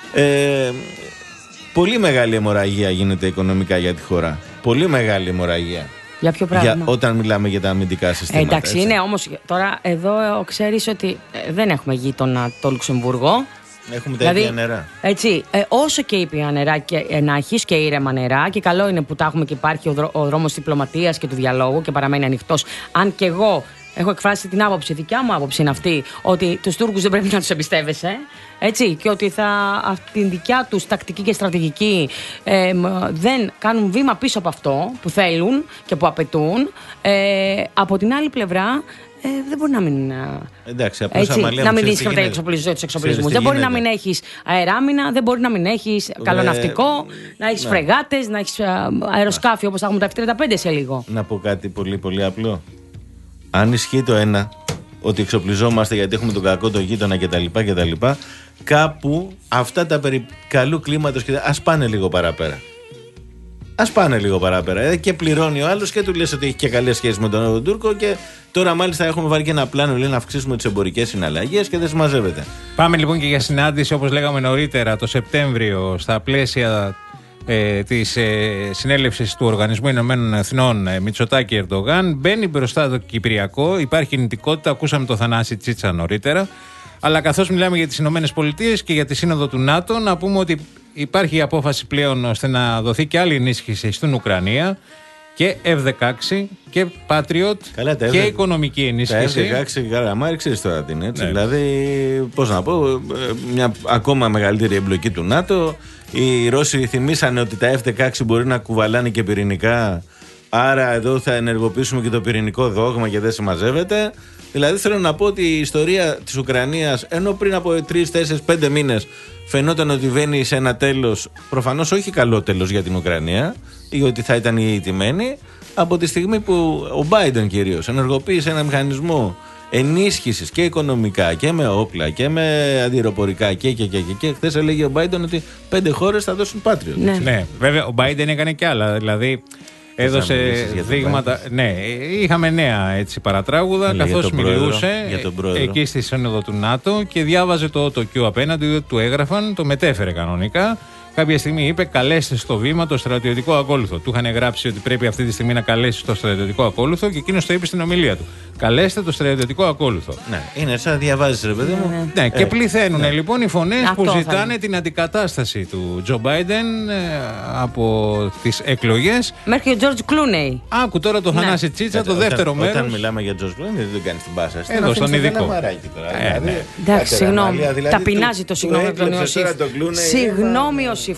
Ε, πολύ μεγάλη αιμορραγία γίνεται οικονομικά για τη χώρα. Πολύ μεγάλη αιμορραγία. Για ποιο πράγμα? Για, όταν μιλάμε για τα αμυντικά συστήματα. Ε, εντάξει, έτσι. Είναι όμως τώρα εδώ ξέρεις ότι ε, δεν έχουμε γείτονα το Λουξεμβούργο. Έχουμε τα δηλαδή, ήπια νερά. Έτσι, ε, όσο και ήπια νερά και, ε, να έχεις και ήρεμα νερά, και καλό είναι που τα έχουμε και υπάρχει ο, δρό, ο δρόμος διπλωματίας και του διαλόγου και παραμένει ανοιχτός. Αν και εγώ έχω εκφράσει την άποψη, δικιά μου άποψη είναι αυτή, ότι τους Τούρκους δεν πρέπει να τους εμπιστεύεσαι. Έτσι, και ότι θα, αυτή την δικιά τους τακτική και στρατηγική ε, δεν κάνουν βήμα πίσω από αυτό που θέλουν και που απαιτούν. Ε, από την άλλη πλευρά, ε, δεν μπορεί να μην. Εντάξει, απλώς έτσι, Αμαλία, να μην δεις δεις τους εξοπλισμούς. Δεν μπορεί να μην έχεις αεράμινα, δεν μπορεί να μην έχεις καλό ναυτικό, να έχεις ναι. φρεγάτες, να έχεις αεροσκάφη όπως θα έχουμε τα εφ τριάντα πέντε σε λίγο. Να πω κάτι πολύ πολύ απλό. Αν ισχύει το ένα, ότι εξοπλιζόμαστε γιατί έχουμε τον κακό, τον γείτονα κτλ. κτλ, κάπου αυτά τα περί καλού κλίματος και ας πάνε λίγο παραπέρα. Ας πάνε λίγο παραπέρα. Ε, και πληρώνει ο άλλος και του λες ότι έχει και καλές σχέσεις με τον Τούρκο, και τώρα μάλιστα έχουμε βάλει και ένα πλάνο, λέει, να αυξήσουμε τις εμπορικές συναλλαγές και δεν συμμαζεύεται. Πάμε λοιπόν και για συνάντηση, όπως λέγαμε νωρίτερα, το Σεπτέμβριο στα πλαίσια ε, της ε, συνέλευσης του Οργανισμού Ηνωμένων Εθνών ε, Μητσοτάκη Ερντογάν. Μπαίνει μπροστά το Κυπριακό, υπάρχει κινητικότητα, ακούσαμε το Θανάση Τσίτσα νωρίτερα. Αλλά καθώς μιλάμε για τις Ηνωμένες Πολιτείες και για τη Σύνοδο του ΝΑΤΟ, να πούμε ότι υπάρχει η απόφαση πλέον ώστε να δοθεί και άλλη ενίσχυση στην Ουκρανία, και εφ δεκαέξι και Patriot. Καλά, και εφ δεκαέξι, οικονομική ενίσχυση. Τα εφ δεκαέξι Καραμάρη, ξέρεις τώρα τι είναι, έτσι. Ναι. Δηλαδή, πώς να πω, μια ακόμα μεγαλύτερη εμπλοκή του ΝΑΤΟ. Οι Ρώσοι θυμήσανε ότι τα εφ δεκαέξι μπορεί να κουβαλάνε και πυρηνικά. Άρα εδώ θα ενεργοποιήσουμε και το πυρηνικό δόγμα και δεν συμμαζεύεται. Δηλαδή θέλω να πω ότι η ιστορία της Ουκρανίας, ενώ πριν από τρεις, τέσσερις, πέντε μήνες φαινόταν ότι βαίνει σε ένα τέλος, προφανώς όχι καλό τέλος για την Ουκρανία, ή ότι θα ήταν η ηττημένη, από τη στιγμή που ο Biden κυρίως ενεργοποίησε ένα μηχανισμό ενίσχυσης και οικονομικά και με όπλα και με αντιεροπορικά και και και και, και. Χθες έλεγε ο Biden ότι πέντε χώρες θα δώσουν Patriot. Ναι. ναι, βέβαια ο Biden έκανε κι άλλα, δηλαδή έδωσε δείγματα. Ναι, είχαμε νέα έτσι παρατράγουδα καθώς μιλούσε εκεί στη Σύνοδο του ΝΑΤΟ και διάβαζε το το Q απέναντι, του έγραφαν, το μετέφερε κανονικά. Κάποια στιγμή είπε: καλέστε στο βήμα το στρατιωτικό ακόλουθο. Του είχαν γράψει ότι πρέπει αυτή τη στιγμή να καλέσει το στρατιωτικό ακόλουθο και εκείνος το είπε στην ομιλία του. Καλέστε το στρατιωτικό ακόλουθο. Ναι, είναι σαν να διαβάζει, ρε παιδί μου. Ναι, ναι. Και πληθαίνουν ναι. λοιπόν οι φωνές που ζητάνε θα... την αντικατάσταση του Τζο Μπάιντεν ε, από τις εκλογές. Μέχρι ο Τζορτζ Κλούνεϊ. Άκου τώρα το ναι. Θανάση Τσίτσα, το δεύτερο μέρος. Όταν μιλάμε για Τζορτζ Κλούνεϊ, δεν τον κάνει την πάσα. Εδώ στον ειδικό. Εντάξει, συγγνώμη. Ταπεινάζει το συγγνώμη από τον Ιωσήφ. Συγγνώμη, Ιωσήφ.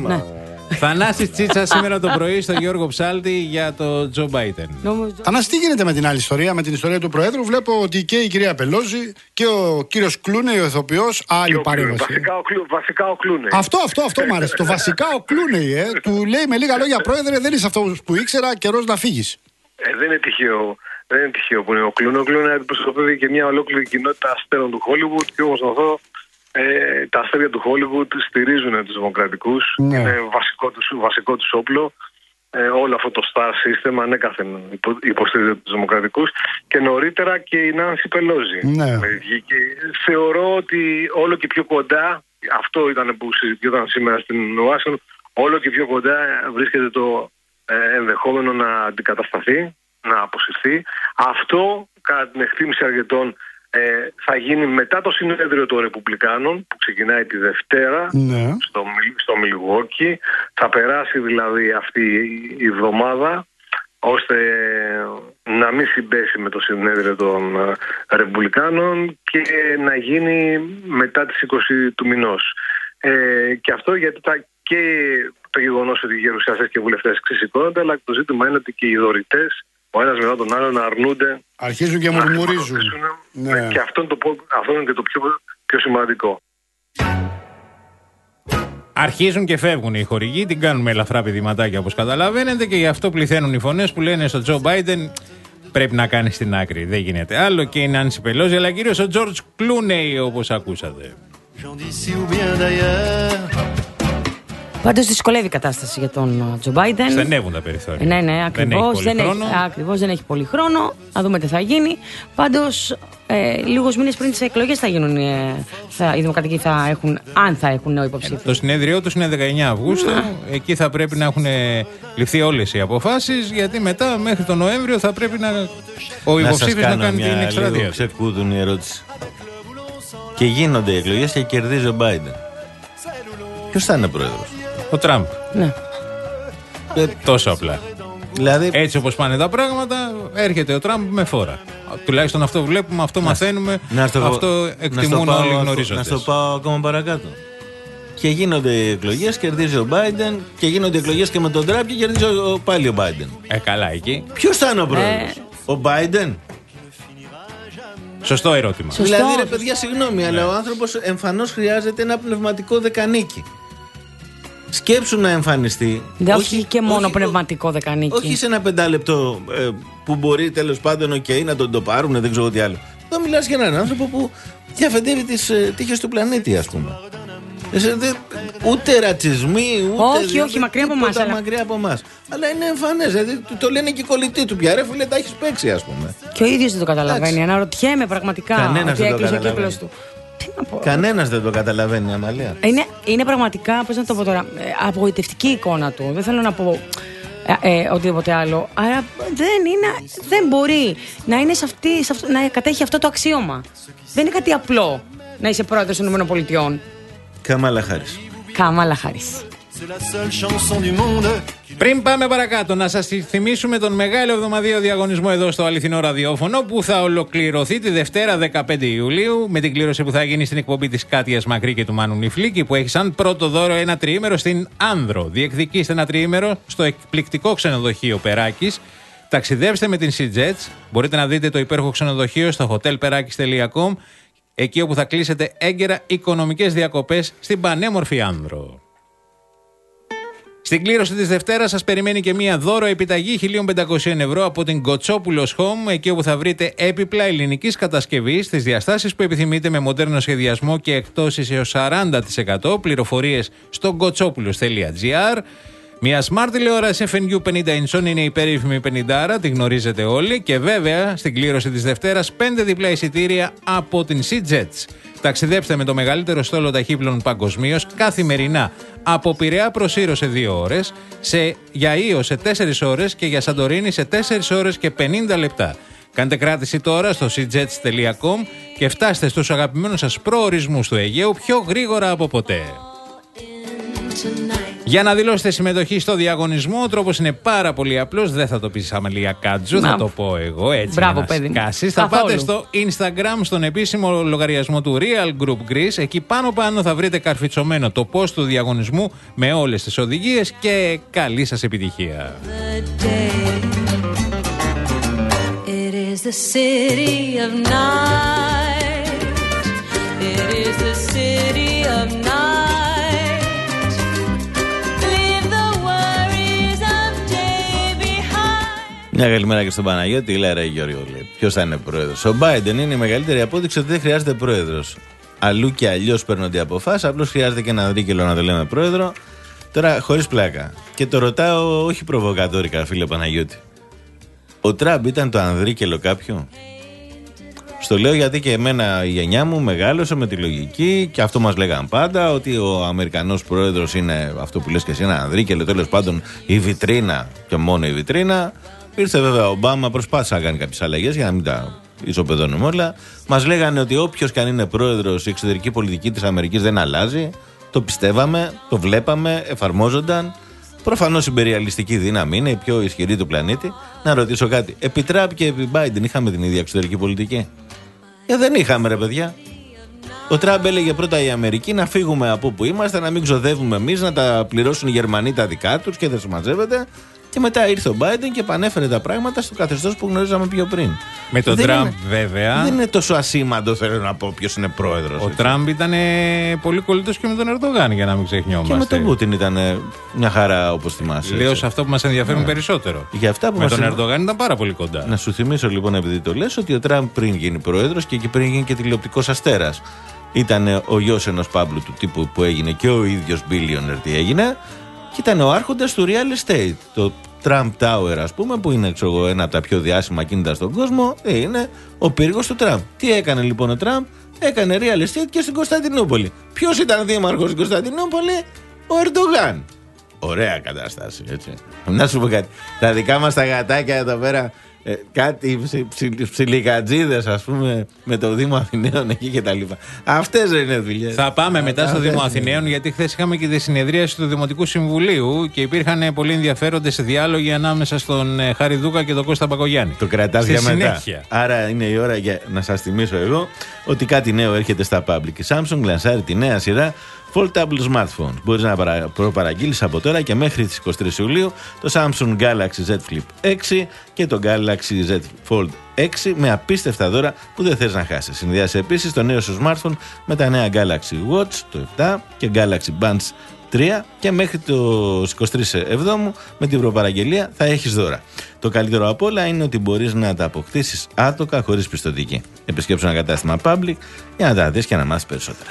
Θανάσης Τσίτσα σήμερα το πρωί στο Γιώργο Ψάλτη για το Τζο Μπάιντεν. Θανάση, τι γίνεται με την άλλη ιστορία, με την ιστορία του Προέδρου? Βλέπω ότι και η κυρία Πελόζη και ο κύριος Κλούνεϊ, ο ηθοποιός, άλλη παρέμβαση. Βασικά ο, βασικά ο Κλούνεϊ. Αυτό, αυτό, αυτό μου άρεσε. Το βασικά ο Κλούνεϊ, ε, του λέει με λίγα λόγια: Πρόεδρε, δεν είσαι αυτό που ήξερα, καιρός να φύγεις. Ε, δεν είναι τυχαίο. Δεν είναι τυχαίο που είναι ο Κλούνεϊ. Ο Κλούνεϊ αντιπροσωπεύει και μια ολόκληρη κοινότητα αστέρων του Χόλιγουτ, και όμως αυτό. Ε, τα αστέρια του Χόλιγουτ στηρίζουν τους δημοκρατικούς. Ναι. Είναι βασικό τους, βασικό τους όπλο. Ε, όλο αυτό το star system ανέκαθεν υπο, υποστηρίζει τους δημοκρατικούς. Και νωρίτερα και η Νάνση Πελόζη. Ναι. Και θεωρώ ότι όλο και πιο κοντά, αυτό ήταν που συζητιόταν σήμερα στην Ουάσιγκτον, όλο και πιο κοντά βρίσκεται το ε, ενδεχόμενο να αντικατασταθεί, να αποσυρθεί. Αυτό, κατά την εκτίμηση αρκετών, Ε, θα γίνει μετά το συνέδριο των Ρεπουμπλικάνων που ξεκινάει τη Δευτέρα ναι. στο, στο Μιλγουόκι. Θα περάσει δηλαδή αυτή η εβδομάδα ώστε να μην συμπέσει με το συνέδριο των Ρεπουμπλικάνων και να γίνει μετά τις είκοσι του μηνός. Ε, και αυτό γιατί τα, και το γεγονός ότι οι γερουσιαστές και οι βουλευτές ξεσηκώνονται, αλλά το ζήτημα είναι ότι και οι δωρητές ο ένας μετά τον άλλον να αρνούνται. Αρχίζουν και μουρμουρίζουν. Ναι. Και αυτό είναι, το, αυτό είναι και το πιο, πιο σημαντικό. Αρχίζουν και φεύγουν οι χορηγοί, την κάνουν με ελαφρά πηδηματάκια όπως καταλαβαίνετε, και γι' αυτό πληθαίνουν οι φωνές που λένε στον Τζο Μπάιντεν: πρέπει να κάνει στην άκρη. Δεν γίνεται άλλο και η Νάνση Πελόζη, αλλά κυρίως ο Τζορτζ Κλούνεϊ, όπως ακούσατε. Πάντως δυσκολεύει η κατάσταση για τον Τζο Μπάιντεν. Στενεύουν τα περιθώρια. Ναι, ναι, ακριβώς. Δεν, δεν, έχει, ακριβώς, δεν έχει πολύ χρόνο. Να δούμε τι θα γίνει. Πάντως, ε, λίγους μήνες πριν τις εκλογές θα γίνουν. Ε, θα, οι Δημοκρατικοί θα έχουν, αν θα έχουν νέο υποψήφιο. Το συνέδριό τους είναι δεκαεννιά Αυγούστου. Εκεί θα πρέπει να έχουν ληφθεί όλες οι αποφάσεις. Γιατί μετά, μέχρι τον Νοέμβριο, θα πρέπει να, ο υποψήφιος να, να κάνει την εκστρατεία. Ξεκούτουν η ερώτηση. Και γίνονται οι εκλογές και κερδίζει ο Μπάιντεν. Ποιος θα είναι πρόεδρος? Ο Τραμπ. Ναι. Ε, τόσο απλά. Δηλαδή... Έτσι όπως πάνε τα πράγματα, έρχεται ο Τραμπ με φόρα. Τουλάχιστον αυτό βλέπουμε, αυτό να, μαθαίνουμε, να στο, αυτό εκτιμούν να όλοι οι γνωρίζοντες. Να στο πάω ακόμα παρακάτω. Και γίνονται οι εκλογές, κερδίζει ο Μπάιντεν, και γίνονται οι εκλογές και με τον Τραμπ και κερδίζει ο, πάλι ο Μπάιντεν. Ε, καλά εκεί. Ποιος θα είναι ο πρόεδρος? Ε... Ο Μπάιντεν. Σωστό ερώτημα. Σωστό. Δηλαδή, ρε παιδιά, συγγνώμη, ναι. αλλά ο άνθρωπος εμφανώς χρειάζεται ένα πνευματικό δεκανίκι. Σκέψου να εμφανιστεί. Δεν όχι και μόνο όχι, πνευματικό δεκανίκι. Όχι σε ένα πεντάλεπτο ε, που μπορεί τέλος πάντων okay, να τον το πάρουν, δεν ξέρω τι άλλο. Εδώ μιλάς για έναν άνθρωπο που διαφεντεύει τις ε, τύχες του πλανήτη, ας πούμε. Ε, δε, ούτε ρατσισμοί, ούτε. Όχι, όχι, μακριά από εμάς. Αλλά... μακριά από εμάς. Αλλά είναι εμφανές. Δηλαδή, το λένε και οι κολλητοί του πια. Ρε φίλε, τα έχεις παίξει, ας πούμε. Και ο ίδιος δεν το καταλαβαίνει. Αναρωτιέμαι πραγματικά. Κανένας δεν το καταλαβαίνει. Του. Κανένας δεν το καταλαβαίνει, Αμαλία. Είναι, είναι πραγματικά, πώς να το πω τώρα, απογοητευτική η εικόνα του. Δεν θέλω να πω ε, ε, οτιδήποτε άλλο. Άρα δεν, είναι, δεν μπορεί να, είναι σε αυτή, σε αυτό, να κατέχει αυτό το αξίωμα. Δεν είναι κάτι απλό να είσαι πρόεδρος των ΗΠΑ. Καμάλα Χάρις. Καμάλα Χάρις. Πριν πάμε παρακάτω, να σας θυμίσουμε τον μεγάλο εβδομαδιαίο διαγωνισμό εδώ στο Αληθινό Ραδιόφωνο, που θα ολοκληρωθεί τη Δευτέρα δεκαπέντε Ιουλίου με την κλήρωση που θα γίνει στην εκπομπή της Κάτιας Μακρύ και του Μάνου Νιφλίκη, που έχει σαν πρώτο δώρο ένα τριήμερο στην Άνδρο. Διεκδικήστε ένα τριήμερο στο εκπληκτικό ξενοδοχείο Περάκης. Ταξιδέψτε με την SeaJets. Μπορείτε να δείτε το υπέροχο ξενοδοχείο στο hotel perakis τελεία com, εκεί όπου θα κλείσετε έγκαιρα οικονομικές διακοπές στην πανέμορφη Άνδρο. Στην κλήρωση της Δευτέρας σας περιμένει και μία δώρο επιταγή χίλια πεντακόσια ευρώ από την Κοτσόπουλος Home, εκεί όπου θα βρείτε έπιπλα ελληνικής κατασκευής στις διαστάσεις που επιθυμείτε, με μοντέρνο σχεδιασμό και εκτόσεις έως σαράντα τοις εκατό. Πληροφορίες στο κοτσόπουλος τελεία gr. Μια smart τηλεόραση εφ εν γιου πενήντα inch είναι η περίφημη πενήντα, τη γνωρίζετε όλοι. Και βέβαια στην κλήρωση της Δευτέρας πέντε διπλά εισιτήρια από την SeaJets. Ταξιδέψτε με το μεγαλύτερο στόλο ταχύπλων παγκοσμίως καθημερινά από Πειραιά προς Ήρο σε δύο ώρες, σε, για Ήο σε τέσσερις ώρες και για Σαντορίνη σε τέσσερις ώρες και πενήντα λεπτά. Κάντε κράτηση τώρα στο seajets τελεία com και φτάστε στους αγαπημένους σας προορισμούς του Αιγαίου πιο γρήγορα από ποτέ. Για να δηλώσετε συμμετοχή στο διαγωνισμό, ο τρόπος είναι πάρα πολύ απλός. Δεν θα το πεις Αμαλία Κάτζου, θα το πω εγώ έτσι. Μπράβο, να παιδί. Σκάσεις. Θα πάτε στο Instagram, στον επίσημο λογαριασμό του Real Group Greece. Εκεί πάνω πάνω θα βρείτε καρφιτσωμένο το post του διαγωνισμού με όλες τις οδηγίες και καλή σας επιτυχία. It is the city of night. It is the city of night. Μια καλημέρα και στον Παναγιώτη. Λέει ρε Γιώργο, ποιος θα είναι πρόεδρος? Ο Μπάιντεν είναι η μεγαλύτερη απόδειξη ότι δεν χρειάζεται πρόεδρος. Αλλού και αλλιώς παίρνονται οι αποφάσεις. Απλώς χρειάζεται και έναν Ανδρίκελο να το λέμε πρόεδρο. Τώρα, χωρίς πλάκα. Και το ρωτάω όχι προβοκατόρικα, φίλε Παναγιώτη. Ο Τραμπ ήταν το Ανδρίκελο κάποιου? Στο λέω γιατί και εμένα η γενιά μου μεγάλωσε με τη λογική, και αυτό μας λέγαν πάντα, ότι ο Αμερικανός πρόεδρος είναι αυτό που λες και εσύ, ένα Ανδρίκελο, τέλος πάντων η βιτρίνα και μόνο η βιτρίνα. Ήρθε βέβαια ο Ομπάμα, προσπάθησε να κάνει κάποιες αλλαγές για να μην τα ισοπεδώνουμε όλα. Μας λέγανε ότι όποιος και αν είναι πρόεδρος, η εξωτερική πολιτική της Αμερικής δεν αλλάζει. Το πιστεύαμε, το βλέπαμε, εφαρμόζονταν. Προφανώς η υπεριαλιστική δύναμη είναι η πιο ισχυρή του πλανήτη. Να ρωτήσω κάτι. Επί Τραμπ και επί Μπάιντεν είχαμε την ίδια εξωτερική πολιτική? Ε, δεν είχαμε, ρε παιδιά. Ο Τραμπ έλεγε πρώτα η Αμερική να φύγουμε από όπου είμαστε, να μην ξοδεύουμε εμείς, να τα πληρώσουν οι Γερμανοί τα δικά τους και δεν συμμαζεύεται. Και μετά ήρθε ο Biden και επανέφερε τα πράγματα στο καθεστώς που γνωρίζαμε πιο πριν. Με τον Τραμπ, βέβαια. Δεν είναι τόσο ασήμαντο, θέλω να πω, ποιος είναι πρόεδρος. Ο Τραμπ ήταν πολύ κολλητός και με τον Ερντογάν, για να μην ξεχνιόμαστε. Και με τον Πούτιν ήταν μια χαρά, όπως θυμάσαι. Λέω σε αυτό που μας ενδιαφέρουν ναι. περισσότερο. Για αυτά που με μας τον Ερντογάν ήταν πάρα πολύ κοντά. Να σου θυμίσω λοιπόν, επειδή το λες, ότι ο Τραμπ πριν γίνει πρόεδρος και εκεί πριν γίνει και τηλεοπτικός αστέρας. Ήταν ο γιος ενός Παύλου του τύπου που έγινε και ο ίδιος billionaire τι έγινε. Και ήταν ο άρχοντας του real estate. Το Trump Tower, ας πούμε, που είναι ξέρω, ένα από τα πιο διάσημα κίνητα στον κόσμο, είναι ο πύργος του Τραμπ. Τι έκανε λοιπόν ο Τραμπ? Έκανε real estate και στην Κωνσταντινούπολη. Ποιος ήταν δήμαρχος στην Κωνσταντινούπολη? Ο Ερντογάν. Ωραία κατάσταση, έτσι. Να σου πω κάτι. Τα δικά μας τα γατάκια εδώ πέρα, ε, κάτι ψι, ψι, ψιλικατζίδες, ας πούμε, με το Δήμο Αθηναίων εκεί και τα λοιπά. Αυτές δεν είναι δουλειές. Θα πάμε μετά στο Δήμο Αθηναίων, γιατί χθες είχαμε και τη συνεδρίαση του Δημοτικού Συμβουλίου και υπήρχαν πολύ ενδιαφέροντες διάλογοι ανάμεσα στον Χάρη Δούκα και τον Κώστα Μπακογιάννη. Το κρατάς για μετά. Άρα είναι η ώρα για να σας θυμίσω εγώ ότι κάτι νέο έρχεται στα public. Η Samsung λανσάρει τη νέα σειρά Foldable Smartphones. Μπορείς να προπαραγγείλεις από τώρα και μέχρι τις εικοστή τρίτη Ιουλίου το Samsung Galaxy Z Flip έξι και το Galaxy Z Fold έξι με απίστευτα δώρα που δεν θες να χάσεις. Συνδυάζει επίσης το νέο σου smartphone με τα νέα Galaxy Watch το επτά και Galaxy Buds τρία και μέχρι το εικοστή τρίτη Εβδόμου με την προπαραγγελία θα έχεις δώρα. Το καλύτερο απ' όλα είναι ότι μπορείς να τα αποκτήσεις άτοκα χωρίς πιστωτική. Επισκέψου ένα κατάστημα public για να τα δεις και να μάθεις περισσότερα.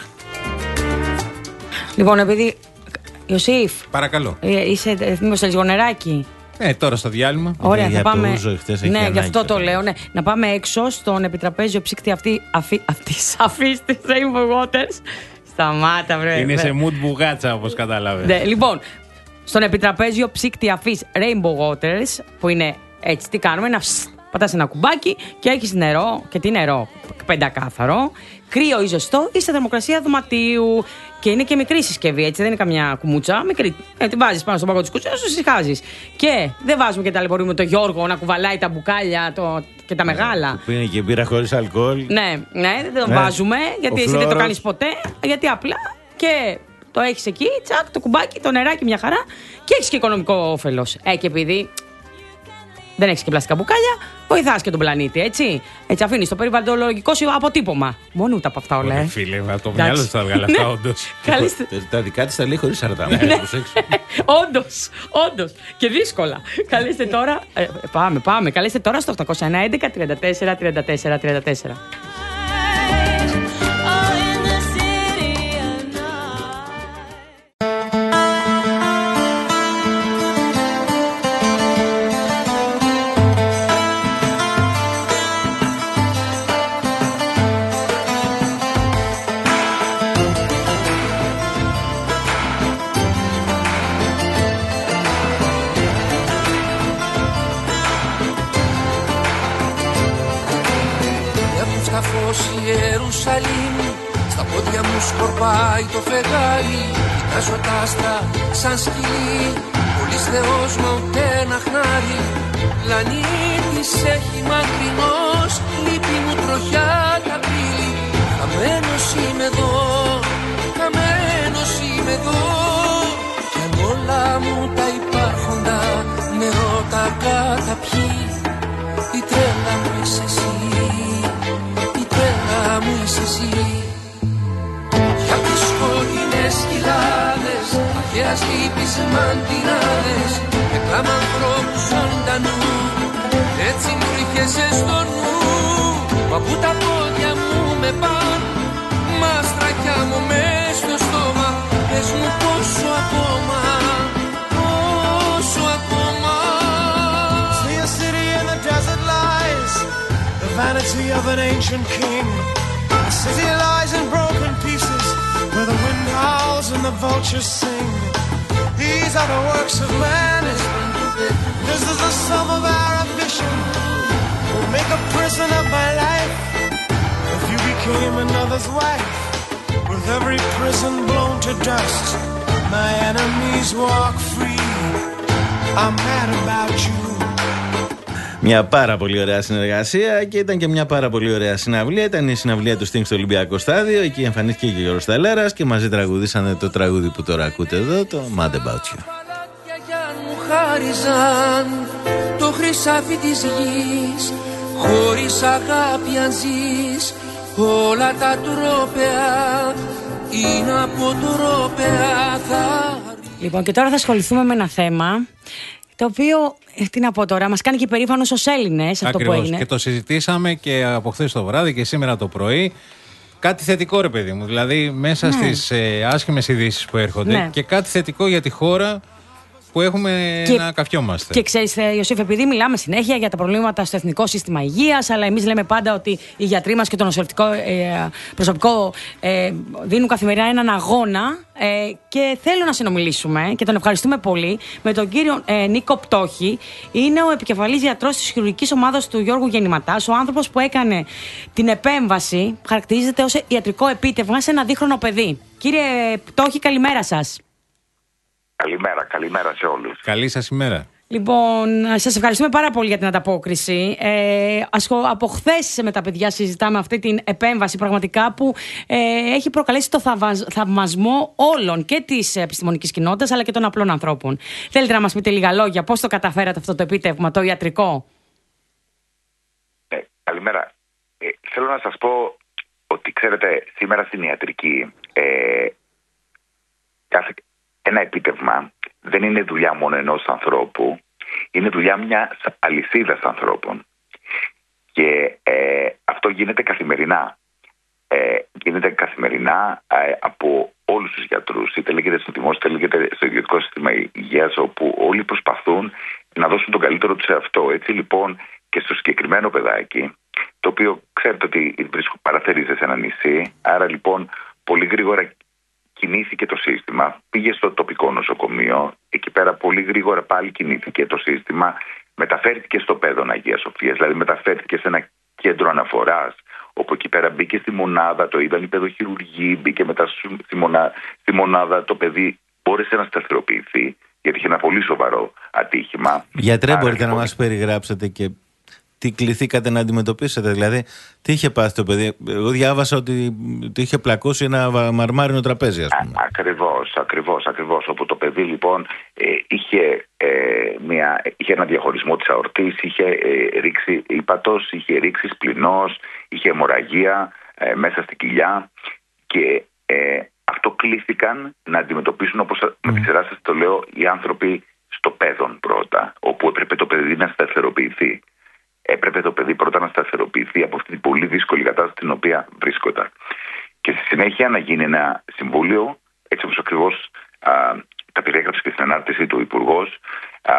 Λοιπόν, επειδή. Ιωσήφ. Παρακαλώ. Ε, είσαι έτοιμος σε λίγο νεράκι? Ναι, τώρα στο διάλειμμα. Ωραία, θα πάμε. Ούζο, ναι, γι' αυτό το λέω. Ναι. Να πάμε έξω στον επιτραπέζιο ψύκτη αυτή. Αφή, αυτή σαφή τη Rainbow Waters. Σταμάτα, βρε. Είναι βρε. σε mood μπουγάτσα, όπως κατάλαβες. Ναι, λοιπόν, στον επιτραπέζιο ψύκτη αφή Rainbow Waters, που είναι έτσι, τι κάνουμε, να πατάς ένα κουμπάκι και έχεις νερό. Και τι νερό? Πεντακάθαρο. Κρύο ή ζεστό ή σε θερμοκρασία δωματίου. Και είναι και μικρή συσκευή, έτσι, δεν είναι καμιά κουμούτσα. Μικρή. Ε, την βάζεις πάνω στον πάγο της κουτσάς, σου συχάζεις. Και δεν βάζουμε και ταλαιπωρούμε τον Γιώργο να κουβαλάει τα μπουκάλια το, και τα μεγάλα. Που είναι και μπύρα χωρίς αλκοόλ. Ναι, ναι, δεν το ναι. βάζουμε, γιατί ο εσύ φλόρος. Δεν το κάνεις ποτέ. Γιατί απλά και το έχεις εκεί, τσακ, το κουμπάκι, το νεράκι, μια χαρά. Και έχεις και οικονομικό όφελος. Ε, και επειδή δεν έχεις και πλαστικά μπουκάλια, βοηθάς και τον πλανήτη, έτσι. Έτσι αφήνεις το περιβαλλοντολογικό σου αποτύπωμα. Μόνο ούτε από αυτά όλα. Ε. Φίλε, το μυαλό σου θα βγάλει αυτά, όντως. Τα δικά της τα λέει χωρίς αρτάμα. Όντως, όντως. Και δύσκολα. Καλέστε τώρα. Ε, πάμε, πάμε. Καλέστε τώρα στο οκτώ ένα ένα τριάντα τέσσερα τριάντα τέσσερα τριάντα τέσσερα. Στα πόδια μου σκορπάει το φεγγάρι. Κοιτάζω τα άστρα σαν σκυλί. Πολύς Θεός μα ούτε ένα χνάρι. Πλανήτης έχει μακρινός. Λύπη μου τροχιά τα πύλη. Χαμένος είμαι εδώ. Χαμένος είμαι εδώ. Κι αν όλα μου τα υπάρχοντα νερό τα καταπιεί, η τρέλα μου είσαι εσύ. Μου είσαι εσύ. Για τις σκοτεινές κοιλάδες, αρχαίας λύπης μαντινάδες, με κλάμα ανθρώπου ζωντανού, έτσι μου ρίχεσαι στο νου. Μα που τα πόδια μου με παν, μα στρακιά μου μες στο στόμα. Πες μου πόσο ακόμα, πόσο ακόμα. See a city in the desert lies, the vanity of an ancient king. The city lies in broken pieces, where the wind howls and the vultures sing. These are the works of man. This is the sum of our ambition. Will make a prison of my life. If you became another's wife, with every prison blown to dust, my enemies walk free. I'm mad about you. Μια πάρα πολύ ωραία συνεργασία και ήταν και μια πάρα πολύ ωραία συναυλία. Ήταν η συναυλία του Sting στο Ολυμπιακό Στάδιο. Εκεί εμφανίστηκε και ο Γιώργος Σταλέρας και μαζί τραγουδήσανε το τραγούδι που τώρα ακούτε εδώ, το Mad About You. χάριζαν το χρυσάφι της γης. Χωρίς αγάπη αν ζεις, όλα τα τρόπαια είναι από τρόπαια θα... Λοιπόν, και τώρα θα ασχοληθούμε με ένα θέμα το οποίο, τι να πω τώρα, μας κάνει και περήφανος ως Έλληνες αυτό που έγινε. Και το συζητήσαμε και από χθες το βράδυ και σήμερα το πρωί. Κάτι θετικό, ρε παιδί μου. Δηλαδή, μέσα ναι. στις ε, άσχημες ειδήσεις που έρχονται, ναι. και κάτι θετικό για τη χώρα που έχουμε και, να καφιόμαστε. Και ξέρεις, Ιωσήφ, επειδή μιλάμε συνέχεια για τα προβλήματα στο Εθνικό Σύστημα Υγείας, αλλά εμείς λέμε πάντα ότι οι γιατροί μας και το νοσηλευτικό ε, προσωπικό ε, δίνουν καθημερινά έναν αγώνα. Ε, και θέλω να συνομιλήσουμε και τον ευχαριστούμε πολύ με τον κύριο ε, Νίκο Πτώχη. Είναι ο επικεφαλής γιατρός της χειρουργικής ομάδας του Γιώργου Γεννηματάς, ο άνθρωπος που έκανε την επέμβαση που χαρακτηρίζεται ως ιατρικό επίτευγμα σε ένα δίχρονο παιδί. Κύριε Πτώχη, καλημέρα σας. Καλημέρα, καλημέρα σε όλους. Καλή σας ημέρα. Λοιπόν, σας ευχαριστούμε πάρα πολύ για την ανταπόκριση. Ε, από χθες με τα παιδιά συζητάμε αυτή την επέμβαση πραγματικά που ε, έχει προκαλέσει το θαυμασμό όλων και της επιστημονικής κοινότητας αλλά και των απλών ανθρώπων. Θέλετε να μας πείτε λίγα λόγια, πώς το καταφέρατε αυτό το επίτευγμα, το ιατρικό? Ε, καλημέρα. Ε, θέλω να σας πω ότι ξέρετε, σήμερα στην ιατρική ε, κάθε... ένα επίτευγμα δεν είναι δουλειά μόνο ενός ανθρώπου, είναι δουλειά μιας αλυσίδας ανθρώπων. Και ε, αυτό γίνεται καθημερινά. Ε, γίνεται καθημερινά ε, από όλους τους γιατρούς, είτε λέγεται στο δημόσιο, είτε λέγεται στο ιδιωτικό σύστημα υγείας, όπου όλοι προσπαθούν να δώσουν τον καλύτερο τους εαυτό. Έτσι λοιπόν και στο συγκεκριμένο παιδάκι, το οποίο ξέρετε ότι παραθερίζεται σε ένα νησί, άρα λοιπόν πολύ γρήγορα κινήθηκε το σύστημα, πήγε στο τοπικό νοσοκομείο, εκεί πέρα πολύ γρήγορα πάλι κινήθηκε το σύστημα, μεταφέρθηκε στο Παιδόν Αγίας Σοφίας, δηλαδή μεταφέρθηκε σε ένα κέντρο αναφοράς, όπου εκεί πέρα μπήκε στη μονάδα, το είδαν οι παιδοχειρουργοί, μπήκε μετά στη μονάδα, στη μονάδα το παιδί μπόρεσε να σταθεροποιηθεί, γιατί είχε ένα πολύ σοβαρό ατύχημα. Γιατρέ, μπορείτε λοιπόν να μας περιγράψετε και τι κληθήκατε να αντιμετωπίσετε, δηλαδή τι είχε πάθει το παιδί? Εγώ διάβασα ότι το είχε πλακώσει ένα μαρμάρινο τραπέζι, ας πούμε. Α, ακριβώς, ακριβώς, ακριβώς. Όπου το παιδί λοιπόν ε, είχε, ε, μια, είχε ένα διαχωρισμό της αορτής, είχε ε, ρίξει ύπατος, είχε ρίξει σπληνός, είχε αιμορραγία ε, μέσα στην κοιλιά και ε, αυτό κλήθηκαν να αντιμετωπίσουν, όπως mm. με τη σειρά σας το λέω, οι άνθρωποι στο Παιδόν πρώτα, όπου έπρεπε το παιδί να σταθεροποιηθεί. Έπρεπε το παιδί πρώτα να σταθεροποιηθεί από αυτή την πολύ δύσκολη κατάσταση στην οποία βρίσκονταν. Και στη συνέχεια να γίνει ένα συμβούλιο, έτσι όπως ακριβώς τα περιέγραψε και στην ανάρτησή του ο Υπουργός, α,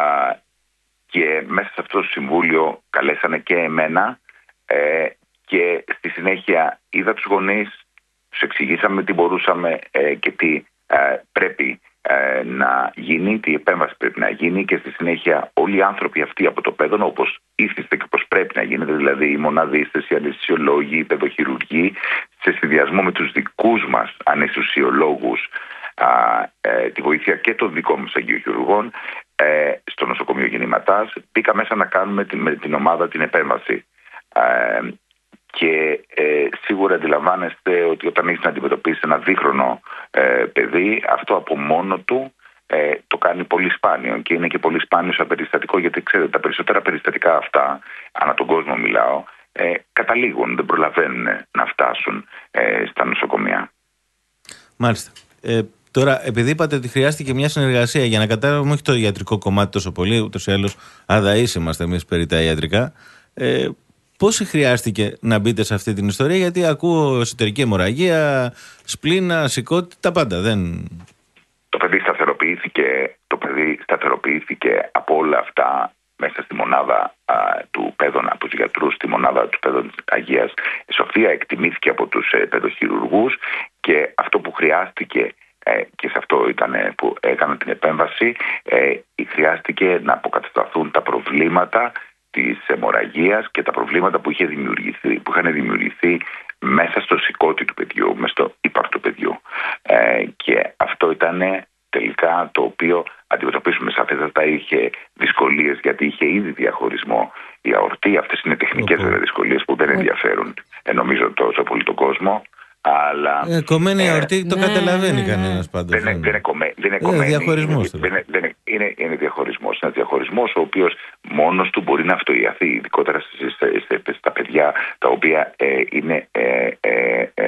και μέσα σε αυτό το συμβούλιο καλέσανε και εμένα ε, και στη συνέχεια είδα τους γονείς, τους εξηγήσαμε τι μπορούσαμε ε, και τι ε, πρέπει Ε, να γίνει, τι επέμβαση πρέπει να γίνει και στη συνέχεια όλοι οι άνθρωποι αυτοί από το Παιδόν, όπως ήθιστε και όπως πρέπει να γίνεται, δηλαδή οι μοναδίστες, οι αναισθησιολόγοι, οι παιδοχειρουργοί, σε συνδυασμό με τους δικούς μας αναισθησιολόγους, α, ε, τη βοήθεια και των δικών μας αγγειοχειρουργών, ε, στο νοσοκομείο Γεννηματάς, μπήκα μέσα να κάνουμε την, με την ομάδα την επέμβαση. Ε, Και ε, σίγουρα αντιλαμβάνεστε ότι όταν έχεις να αντιμετωπίσεις ένα δίχρονο ε, παιδί, αυτό από μόνο του ε, το κάνει πολύ σπάνιο και είναι και πολύ σπάνιο σαν περιστατικό, γιατί ξέρετε τα περισσότερα περιστατικά αυτά, ανά τον κόσμο μιλάω, ε, καταλήγουν, δεν προλαβαίνουν να φτάσουν ε, στα νοσοκομεία. Μάλιστα. Ε, τώρα, επειδή είπατε ότι χρειάστηκε μια συνεργασία για να καταλάβουμε όχι το ιατρικό κομμάτι τόσο πολύ, ούτως ή άλλως αδαείς είμαστε εμείς περί τα ιατρικά, ε, πώς χρειάστηκε να μπείτε σε αυτή την ιστορία? Γιατί ακούω εσωτερική αιμορραγία, σπλήνα, σηκώτη, τα πάντα. Δεν... Το παιδί σταθεροποιήθηκε, το παιδί σταθεροποιήθηκε από όλα αυτά μέσα στη μονάδα α, του Παιδόν, από τους γιατρούς, στη μονάδα του Παιδόν Αγίας Σοφία, εκτιμήθηκε από τους ε, παιδοχειρουργούς και αυτό που χρειάστηκε, ε, και σε αυτό ήταν ε, που έκανα την επέμβαση, ε, χρειάστηκε να αποκατασταθούν τα προβλήματα της αιμορραγίας και τα προβλήματα που, είχε δημιουργηθεί, που είχαν δημιουργηθεί μέσα στο σηκώτη του παιδιού, μέσα στο ύπαρκτο του παιδιού. Ε, και αυτό ήταν τελικά το οποίο αντιμετωπίσουμε σαφέστατα. Είχε δυσκολίες γιατί είχε ήδη διαχωρισμό η αορτή. Αυτές είναι τεχνικές okay. δυσκολίες που δεν ενδιαφέρουν ε, νομίζω τόσο πολύ τον κόσμο. Αλλά, ε, κομμένη η αορτή, ε, το ναι, καταλαβαίνει ναι, κανένας πάντως. Δεν είναι κομμένη. Δεν είναι κομμένη. Διαχωρισμός. Δεν είναι, δεν είναι, είναι, είναι διαχωρισμός. Είναι διαχωρισμός ο οποίος μόνος του μπορεί να αυτοϊαθεί, ειδικότερα στα παιδιά τα οποία ε, είναι ε, ε, ε,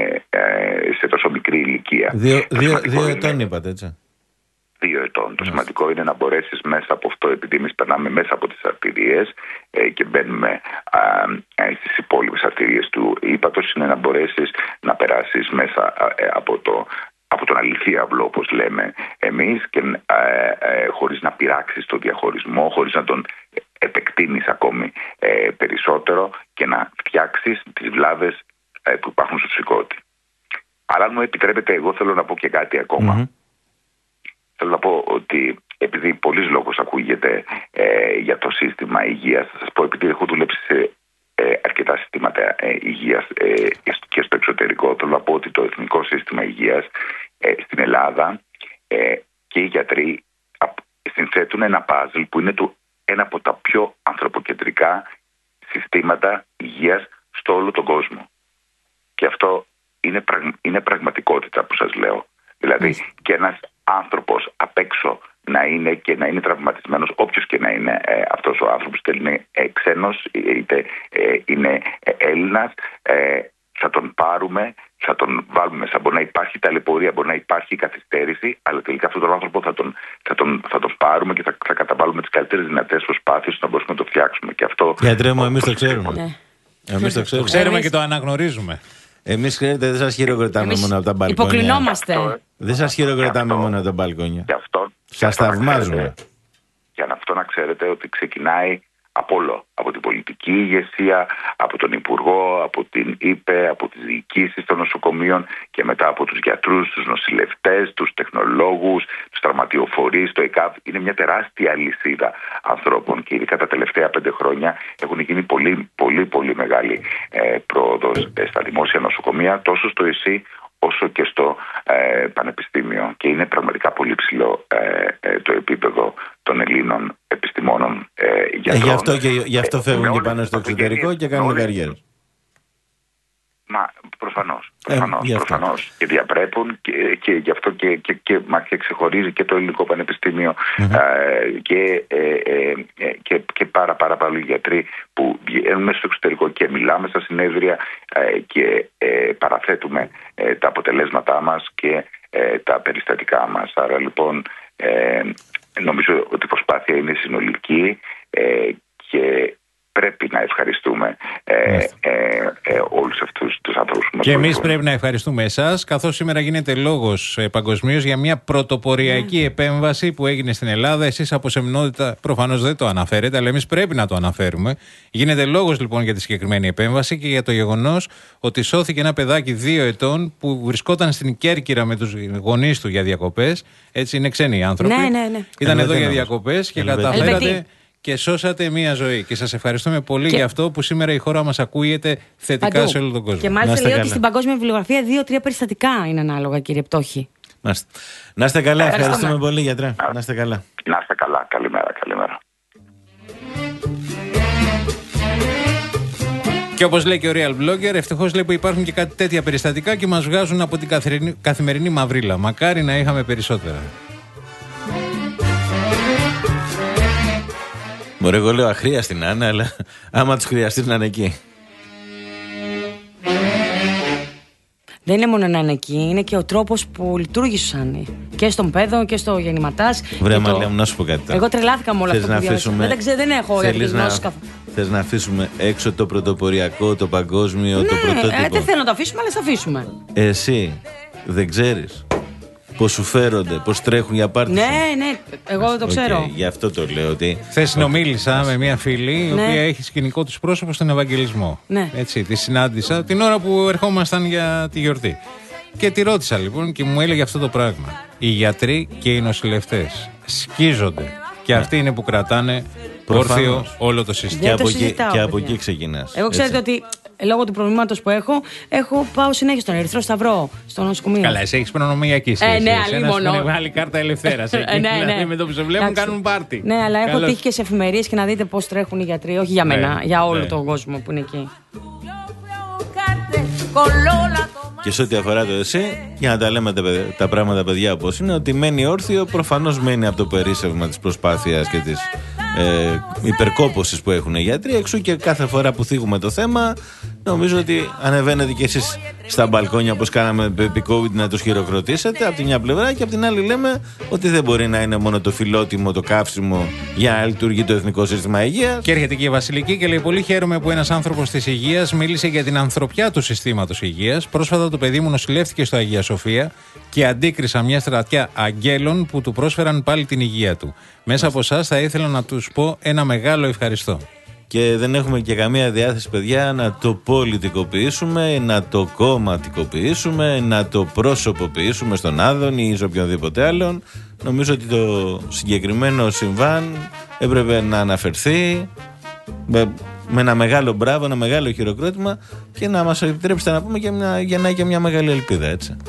ε, σε τόσο μικρή ηλικία. Δύο, δύο, δύο ετών είπατε, έτσι. Δύο ετών. Το σημαντικό είναι να μπορέσεις μέσα από αυτό, επειδή εμείς περνάμε μέσα από τις αρτηρίες ε, και μπαίνουμε α, ε, στις υπόλοιπες αρτηρίες του ύπατος, είναι να μπορέσεις να περάσεις μέσα ε, από, το, από τον αληθίαυλο, όπως λέμε εμείς, και ε, ε, χωρίς να πειράξεις το διαχωρισμό, χωρίς να τον επεκτείνεις ακόμη ε, περισσότερο και να φτιάξεις τις βλάβες ε, που υπάρχουν στο σηκώτη. Αλλά αν μου επιτρέπετε, εγώ θέλω να πω και κάτι ακόμα. Mm-hmm. Θέλω να πω ότι επειδή πολλής λόγος ακούγεται ε, για το σύστημα υγείας, θα σας πω, επειδή έχω δουλέψει σε ε, αρκετά συστήματα ε, υγείας ε, και στο εξωτερικό, θέλω να πω ότι το εθνικό σύστημα υγείας ε, στην Ελλάδα ε, και οι γιατροί συνθέτουν ένα παζλ που είναι το, ένα από τα πιο ανθρωποκεντρικά συστήματα υγείας στο όλο τον κόσμο. Και αυτό είναι, πραγ, είναι πραγματικότητα που σας λέω. Δηλαδή mm. και ένας άνθρωπος απ' έξω να είναι και να είναι τραυματισμένος, όποιος και να είναι ε, αυτός ο άνθρωπος, είτε είναι ε, ξένος είτε ε, είναι ε, Έλληνας, ε, θα τον πάρουμε, θα τον βάλουμε μέσα. Μπορεί να υπάρχει ταλαιπωρία, μπορεί να υπάρχει καθυστέρηση, αλλά τελικά αυτόν τον άνθρωπο θα τον, θα τον, θα τον πάρουμε και θα, θα καταβάλουμε τις καλύτερες δυνατές προσπάθειες να μπορούμε να το φτιάξουμε. Και αυτό. Γιατρέ μου, εμείς το ξέρουμε. Ναι. Εμείς το ξέρουμε. Το ξέρουμε εμείς... και το αναγνωρίζουμε. Εμείς, ξέρετε, δεν σας χειροκροτάμε εμείς μόνο από τα μπαλκόνια. Υποκρινόμαστε. Δεν σας χειροκροτάμε μόνο από τα μπαλκόνια. Σας θαυμάζουμε. Για αυτό να ξέρετε ότι ξεκινάει από όλο. Από την πολιτική ηγεσία, από τον Υπουργό, από την ΥΠΕ, από τις διοικήσεις των νοσοκομείων και μετά από τους γιατρούς, τους νοσηλευτές, τους τεχνολόγους, τους τραυματιοφορείς, το ΕΚΑΒ. Είναι μια τεράστια αλυσίδα ανθρώπων και ειδικά τα τελευταία πέντε χρόνια έχουν γίνει πολύ, πολύ, πολύ μεγάλη ε, πρόοδος ε, στα δημόσια νοσοκομεία, τόσο στο ΕΣΥ όσο και στο ε, πανεπιστήμιο. Και είναι πραγματικά πολύ ψηλό ε, ε, το επίπεδο των Ελλήνων επιστημόνων ε, γιατρών. Ε, γι' αυτό, και, γι αυτό φεύγουν και πάνε στο εξωτερικό και κάνουν καριέρες. Μα προφανώς, προφανώς, ε, προφανώς. Και διαπρέπουν και, και γι' αυτό και, και, και, μα, και ξεχωρίζει και το ελληνικό πανεπιστήμιο mm-hmm. ε, και, ε, ε, και, και πάρα πάρα πολλοί γιατροί που βγαίνουμε στο εξωτερικό και μιλάμε στα συνέδρια ε, και ε, παραθέτουμε ε, τα αποτελέσματά μας και ε, τα περιστατικά μας. Άρα λοιπόν ε, νομίζω ότι η προσπάθεια είναι συνολική ε, και πρέπει να ευχαριστούμε ε, ε, ε, όλους αυτούς τους ανθρώπους που μας Και εμείς πρέπει να ευχαριστούμε εσάς, καθώς σήμερα γίνεται λόγος ε, παγκοσμίως για μια πρωτοποριακή yeah. επέμβαση που έγινε στην Ελλάδα. Εσείς από σεμνότητα προφανώς δεν το αναφέρετε, αλλά εμείς πρέπει να το αναφέρουμε. Γίνεται λόγος λοιπόν για τη συγκεκριμένη επέμβαση και για το γεγονός ότι σώθηκε ένα παιδάκι δύο ετών που βρισκόταν στην Κέρκυρα με τους γονείς του για διακοπές. Έτσι, είναι ξένοι άνθρωποι. Ναι, ναι, ναι. Ήταν εδώ για διακοπές και καταφέρατε και σώσατε μία ζωή. Και σας ευχαριστούμε πολύ και... για αυτό που σήμερα η χώρα μας ακούγεται θετικά παντού. Σε όλο τον κόσμο. Και μάλιστα λέω ότι στην παγκόσμια βιβλιογραφία δύο-τρία περιστατικά είναι ανάλογα, κύριε Πτώχη. Να είστε καλά, ευχαριστούμε, ευχαριστούμε πολύ, γιατρέ. Να είστε καλά. Να είστε καλά. Καλημέρα, καλημέρα. Και όπως λέει και ο Real Blogger, ευτυχώς λέει που υπάρχουν και κάτι τέτοια περιστατικά και μας βγάζουν από την καθημερινή, καθημερινή μαυρίλα. Μακάρι να είχαμε περισσότερα. Μωρέ, εγώ λέω αχρίαστη να είναι, αλλά άμα τους χρειαστείς να είναι εκεί. Δεν είναι μόνο να είναι εκεί, είναι και ο τρόπος που λειτουργήσαν και στον παιδό και στο γεννηματάς. Βρε, μα λέω να σου πω κάτι τώρα. Εγώ τρελάθηκα με όλα αυτά που διάβασα. Δεν, δεν, δεν έχω γνώση καθόλου. Θες να αφήσουμε έξω το πρωτοποριακό, το παγκόσμιο, ναι, το πρωτότυπο? Ναι, δεν θέλω να το αφήσουμε, αλλά θα αφήσουμε. Εσύ δεν ξέρεις πώς σου φέρονται, πώς τρέχουν για πάρτι? Ναι, ναι, εγώ δεν το ξέρω. Okay, γι' αυτό το λέω ότι... Χθες συνομίλησα με μια φίλη, η ναι. οποία έχει σκηνικό της πρόσωπο στον Ευαγγελισμό. Ναι. Έτσι, τη συνάντησα την ώρα που ερχόμασταν για τη γιορτή. Και τη ρώτησα λοιπόν και μου έλεγε αυτό το πράγμα. Οι γιατροί και οι νοσηλευτές σκίζονται. Και αυτοί είναι που κρατάνε όρθιο όλο το σύστημα. Και από, εκεί, και από εκεί ξεκινάς. Εγώ ξέρετε ότι λόγω του προβλήματος που έχω, έχω πάω συνέχεια στον Ερυθρό Σταυρό, στο νοσοκομείο. Καλά, εσύ έχεις προνομιακή σχέση. Ε, ναι, αλλήμον. Έχουν βγάλει κάρτα ελευθέρας. ε, ναι, ναι. Δηλαδή με το που σε βλέπουν κάνουν πάρτι. Ναι, αλλά έχω τύχει και σε εφημερίες και να δείτε πώς τρέχουν οι γιατροί. Όχι για μένα, ναι, για όλο ναι. τον κόσμο που είναι εκεί. Και σε ό,τι αφορά το ΕΣΥ, για να τα λέμε τα, τα πράγματα, παιδιά, όπως είναι, ότι μένει όρθιο, προφανώς μένει από το περίσσευμα της προσπάθειας και της ε, υπερκόπωσης που έχουν οι γιατροί. Εξού και κάθε φορά που θίγουμε το θέμα, νομίζω ότι ανεβαίνετε κι εσείς στα μπαλκόνια, όπως κάναμε επί COVID, να τους χειροκροτήσετε από τη μια πλευρά, και από την άλλη λέμε ότι δεν μπορεί να είναι μόνο το φιλότιμο, το καύσιμο για να λειτουργεί το Εθνικό Σύστημα Υγείας. Και έρχεται και η Βασιλική και λέει: πολύ χαίρομαι που ένας άνθρωπος της υγείας μίλησε για την ανθρωπιά του συστήματος υγείας. Πρόσφατα το παιδί μου νοσηλεύτηκε στο Αγία Σοφία και αντίκρισα μια στρατιά αγγέλων που του πρόσφεραν πάλι την υγεία του. Μέσα από εσάς θα ήθελα να τους πω ένα μεγάλο ευχαριστώ. Και δεν έχουμε και καμία διάθεση, παιδιά, να το πολιτικοποιήσουμε, να το κομματικοποιήσουμε, να το προσωποποιήσουμε στον Άδωνη ή σε οποιονδήποτε άλλον. Νομίζω ότι το συγκεκριμένο συμβάν έπρεπε να αναφερθεί με, με ένα μεγάλο μπράβο, ένα μεγάλο χειροκρότημα, και να μας επιτρέψετε να πούμε και μια, για να έχει και μια μεγάλη ελπίδα, έτσι.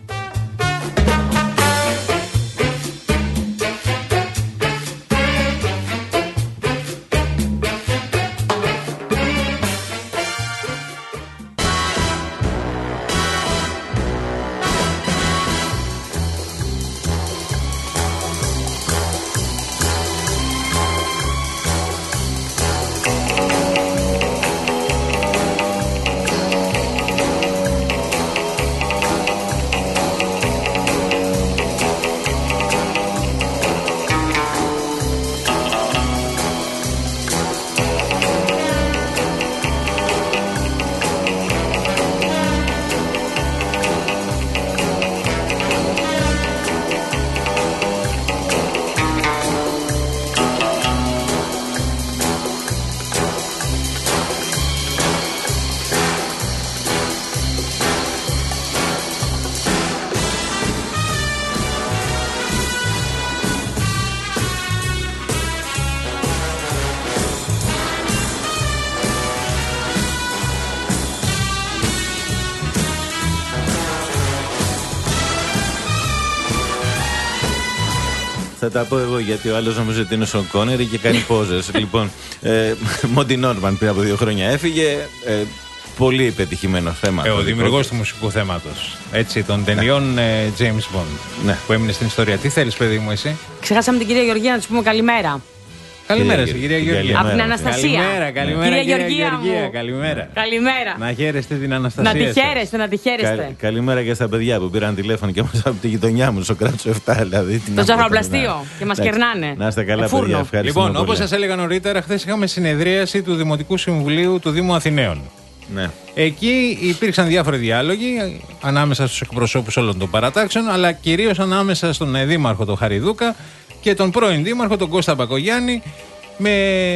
Θα τα πω εγώ, γιατί ο άλλος νομίζω ότι είναι Σον Κόνερι και κάνει πόζες. Λοιπόν, ε, Μόντι Νόρμαν πριν από δύο χρόνια έφυγε. Ε, πολύ πετυχημένο θέμα. Ε, ο δημιουργός του μουσικού θέματος. Έτσι, των ταινιών ε, James Bond. Ναι. Που έμεινε στην ιστορία. Τι θέλεις, παιδί μου, εσύ? Ξεχάσαμε την κυρία Γεωργία να της πούμε καλημέρα. Καλημέρα στην κυρία Γεωργία. Από την Αναστασία. Καλημέρα, καλημέρα, κυρία, κυρία Γεωργία. Γεωργία. Μου. Καλημέρα. Καλημέρα. Να χαίρεστε την Αναστασία. Να τη χαίρεστε, να τη χαίρεστε. Κα, καλημέρα και στα παιδιά που πήραν τηλέφωνο και μας από τη γειτονιά μου, στο Κράτος επτά, δηλαδή. Το ζαχαροπλαστείο και μας κερνάνε. Να είστε καλά, παιδιά. Ευχαριστώ. Λοιπόν, όπως σας έλεγα νωρίτερα, χθες είχαμε συνεδρίαση του Δημοτικού Συμβουλίου του Δήμου Αθηναίων. Ναι. Εκεί υπήρξαν διάφοροι διάλογοι ανάμεσα στους εκπροσώπους όλων των παρατάξεων, αλλά κυρίως ανάμεσα στον Δήμαρχο τον Χαριδούκα και τον πρώην Δήμαρχο τον Κώστα Μπακογιάννη, με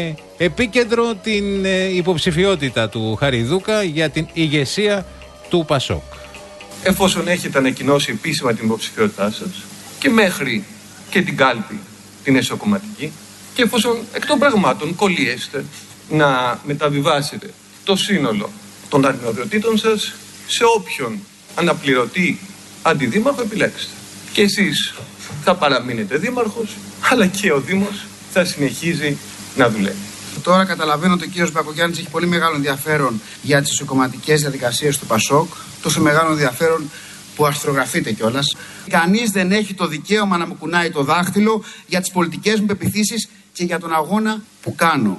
επίκεντρο την υποψηφιότητα του Χαριδούκα για την ηγεσία του ΠΑΣΟΚ. Εφόσον έχετε ανακοινώσει επίσημα την υποψηφιότητά σας και μέχρι και την κάλπη την εσωκομματική, και εφόσον εκ των πραγμάτων κολλείεστε να μεταβιβάσετε το σύνολο των αρμοδιοτήτων σας σε όποιον αναπληρωτή αντιδήμαρχο επιλέξετε. Και εσείς θα παραμείνετε δήμαρχος, αλλά και ο Δήμος θα συνεχίζει να δουλεύει. Τώρα καταλαβαίνω ότι ο κύριος Μπακογιάννης έχει πολύ μεγάλο ενδιαφέρον για τις εσωκομματικές διαδικασίες του ΠΑΣΟΚ, τόσο μεγάλο ενδιαφέρον που αρθρογραφείται κιόλας. Κανείς δεν έχει το δικαίωμα να μου κουνάει το δάχτυλο για τις πολιτικές μου πεποιθήσεις και για τον αγώνα που κάνω.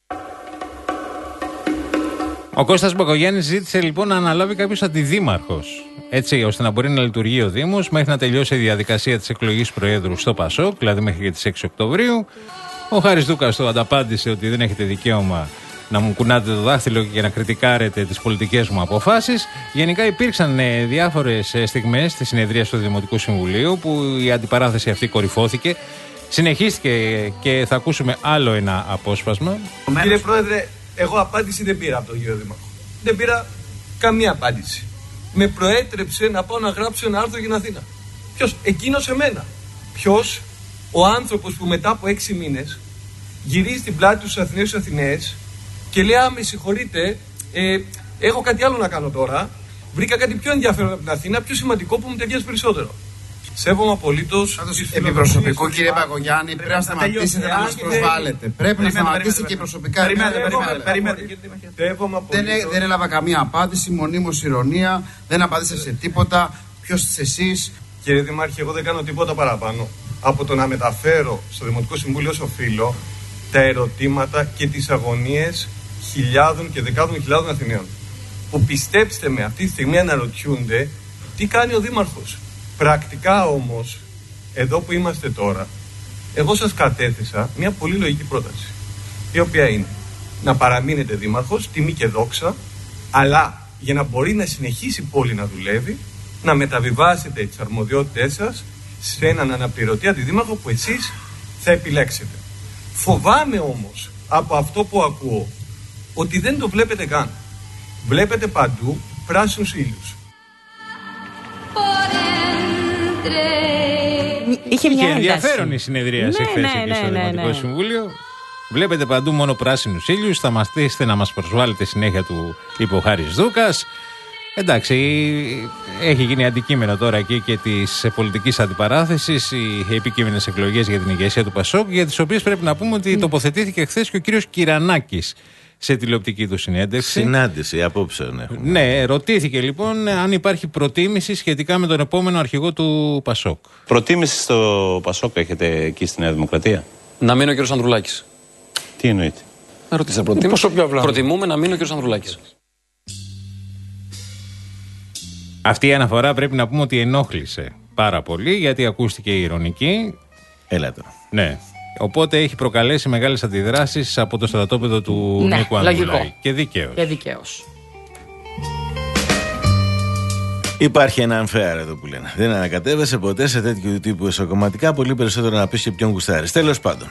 Ο Κώστας Μπακογιάννης ζήτησε λοιπόν να αναλάβει κάποιος αντιδήμαρχος, έτσι ώστε να μπορεί να λειτουργεί ο Δήμος μέχρι να τελειώσει η διαδικασία της εκλογής Προέδρου στο ΠΑΣΟΚ, δηλαδή μέχρι και τις έξι Οκτωβρίου. Ο Χαριστούκας το ανταπάντησε ότι δεν έχετε δικαίωμα να μου κουνάτε το δάχτυλο και να κριτικάρετε τις πολιτικές μου αποφάσεις. Γενικά υπήρξαν ε, διάφορες ε, στιγμές στη συνεδρία του Δημοτικού Συμβουλίου που η αντιπαράθεση αυτή κορυφώθηκε. Συνεχίστηκε και θα ακούσουμε άλλο ένα απόσπασμα. Κύριε Πρόεδρε, εγώ απάντηση δεν πήρα από τον κύριο Δήμαρχο. Δεν πήρα καμία απάντηση. Με προέτρεψε να πάω να γράψω ένα άρθρο για την Αθήνα. Ποιος? Εκείνος εμένα. Ποιος? Ο άνθρωπος που μετά από έξι μήνες γυρίζει στην πλάτη του στους Αθηναίους και Αθηναίες και λέει: Α, με συγχωρείτε, ε, έχω κάτι άλλο να κάνω τώρα. Βρήκα κάτι πιο ενδιαφέρον από την Αθήνα, πιο σημαντικό που μου ταιριάζει περισσότερο. Σέβομαι απολύτως. Επί προσωπικού, κύριε Πακογιάννη, πρέπει να σταματήσετε να μας προσβάλλετε. Πρέπει να σταματήσετε και προσωπικά. Δεν έλαβα καμία απάντηση, μονίμως ηρωνία, δεν απάντησα σε τίποτα. Ποιος είστε εσείς? Κύριε Δημάρχη, εγώ δεν κάνω τίποτα παραπάνω από το να μεταφέρω στο Δημοτικό Συμβούλιο ως οφείλω τα ερωτήματα και τις αγωνίες χιλιάδων και δεκάδων χιλιάδων Αθηναίων. Που πιστέψτε με, αυτή τη στιγμή αναρωτιούνται τι κάνει ο Δήμαρχος. Πρακτικά όμως, εδώ που είμαστε τώρα, εγώ σας κατέθεσα μια πολύ λογική πρόταση. Η οποία είναι να παραμείνετε Δήμαρχος, τιμή και δόξα, αλλά για να μπορεί να συνεχίσει η πόλη να δουλεύει, να μεταβιβάσετε τις αρμοδιότητές σας σε έναν αναπληρωτή αντιδήμαρχο που εσείς θα επιλέξετε. Φοβάμαι όμως από αυτό που ακούω ότι δεν το βλέπετε καν. Βλέπετε παντού πράσινους ήλιους. Είχε μια Είχε ενδιαφέρον η συνεδρίαση ναι, χθες ναι, εκεί ναι, στο ναι, Δημοτικό ναι. Συμβούλιο. Βλέπετε παντού μόνο πράσινους ήλιους. Σταματήστε να μας προσβάλλετε συνέχεια, του είπε ο Χάρης Δούκας. Εντάξει, έχει γίνει αντικείμενο τώρα εκεί και της πολιτικής αντιπαράθεσης οι επικείμενες εκλογές για την ηγεσία του Πασόκ, για τις οποίες πρέπει να πούμε ότι τοποθετήθηκε χθες και ο κύριος Κυρανάκης σε τηλεοπτική του συνέντευξη. Συνάντηση απόψεων έχουμε. Ναι, ρωτήθηκε λοιπόν αν υπάρχει προτίμηση σχετικά με τον επόμενο αρχηγό του Πασόκ. Προτίμηση στο Πασόκ έχετε εκεί στη Νέα Δημοκρατία? Να μείνει ο κύριος Ανδρουλάκης. Τι εννοείται? Να ρωτήσετε προτίμηση. Προτιμούμε να μείνει ο κύριος Ανδρουλάκης. Αυτή η αναφορά πρέπει να πούμε ότι ενόχλησε πάρα πολύ, γιατί ακούστηκε η ειρωνική. Έλα τώρα. Ναι. Οπότε έχει προκαλέσει μεγάλες αντιδράσεις από το στρατόπεδο του ναι, Νίκου Ανδρουλάκη. Και δικαίως. Και δικαίως. Υπάρχει ένα unfair εδώ που λένε. Δεν ανακατεύεσαι ποτέ σε τέτοιου τύπου εσωκομματικά, πολύ περισσότερο να πεις και ποιον γουστάρεις. Τέλος πάντων.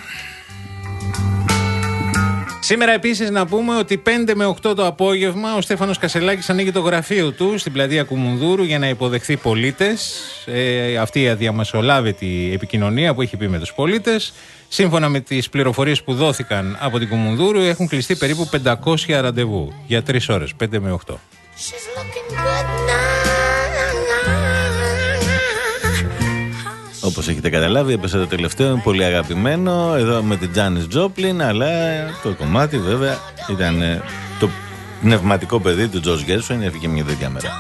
Σήμερα επίσης να πούμε ότι πέντε με οκτώ το απόγευμα ο Στέφανος Κασελάκης ανοίγει το γραφείο του στην πλατεία Κουμουνδούρου για να υποδεχθεί πολίτες. Ε, αυτή η αδιαμεσολάβητη επικοινωνία που έχει πει με τους πολίτες. Σύμφωνα με τις πληροφορίες που δόθηκαν από την Κουμουνδούρου, έχουν κλειστεί περίπου πεντακόσια ραντεβού για τρεις ώρες, πέντε με οκτώ. Όπως έχετε καταλάβει, έπεσε το τελευταίο, είναι πολύ αγαπημένο εδώ με την Τζάνις Τζόπλιν, αλλά το κομμάτι βέβαια ήταν ε, το πνευματικό παιδί του Τζορτζ Γκέρσον, έφυγε μια τέτοια μέρα.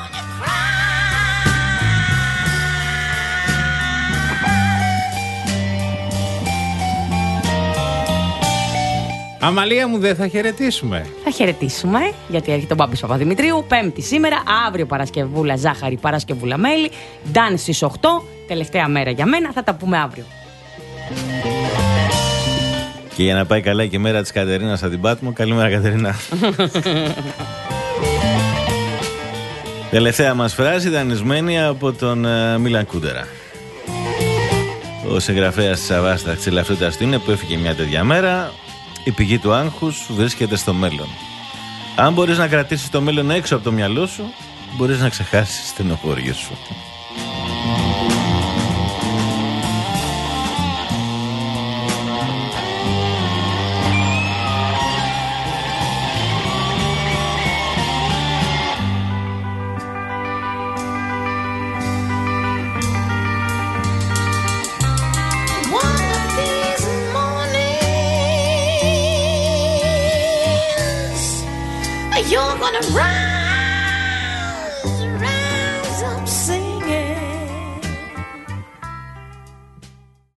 Αμαλία μου, δεν θα χαιρετήσουμε? Θα χαιρετήσουμε, γιατί έρχεται ο Μπάμπης Παπαδημητρίου. Πέμπτη σήμερα, αύριο Παρασκευούλα ζάχαρη, Παρασκευούλα μέλι. Ντάν στις οκτώ, τελευταία μέρα για μένα. Θα τα πούμε αύριο. Και για να πάει καλά και η μέρα της Κατερίνας θα την πάτουμε. Καλημέρα, Κατερίνα. Τελευταία μας φράση δανεισμένη από τον uh, Μίλαν Κούντερα. Ο συγγραφέας της αβάσταχτης ελαφρύτητας του είναι που έφυγε μια τέτοια μέρα. Η πηγή του άγχους βρίσκεται στο μέλλον. Αν μπορείς να κρατήσεις το μέλλον έξω από το μυαλό σου, μπορείς να ξεχάσεις τις στενοχώριες σου. You're gonna run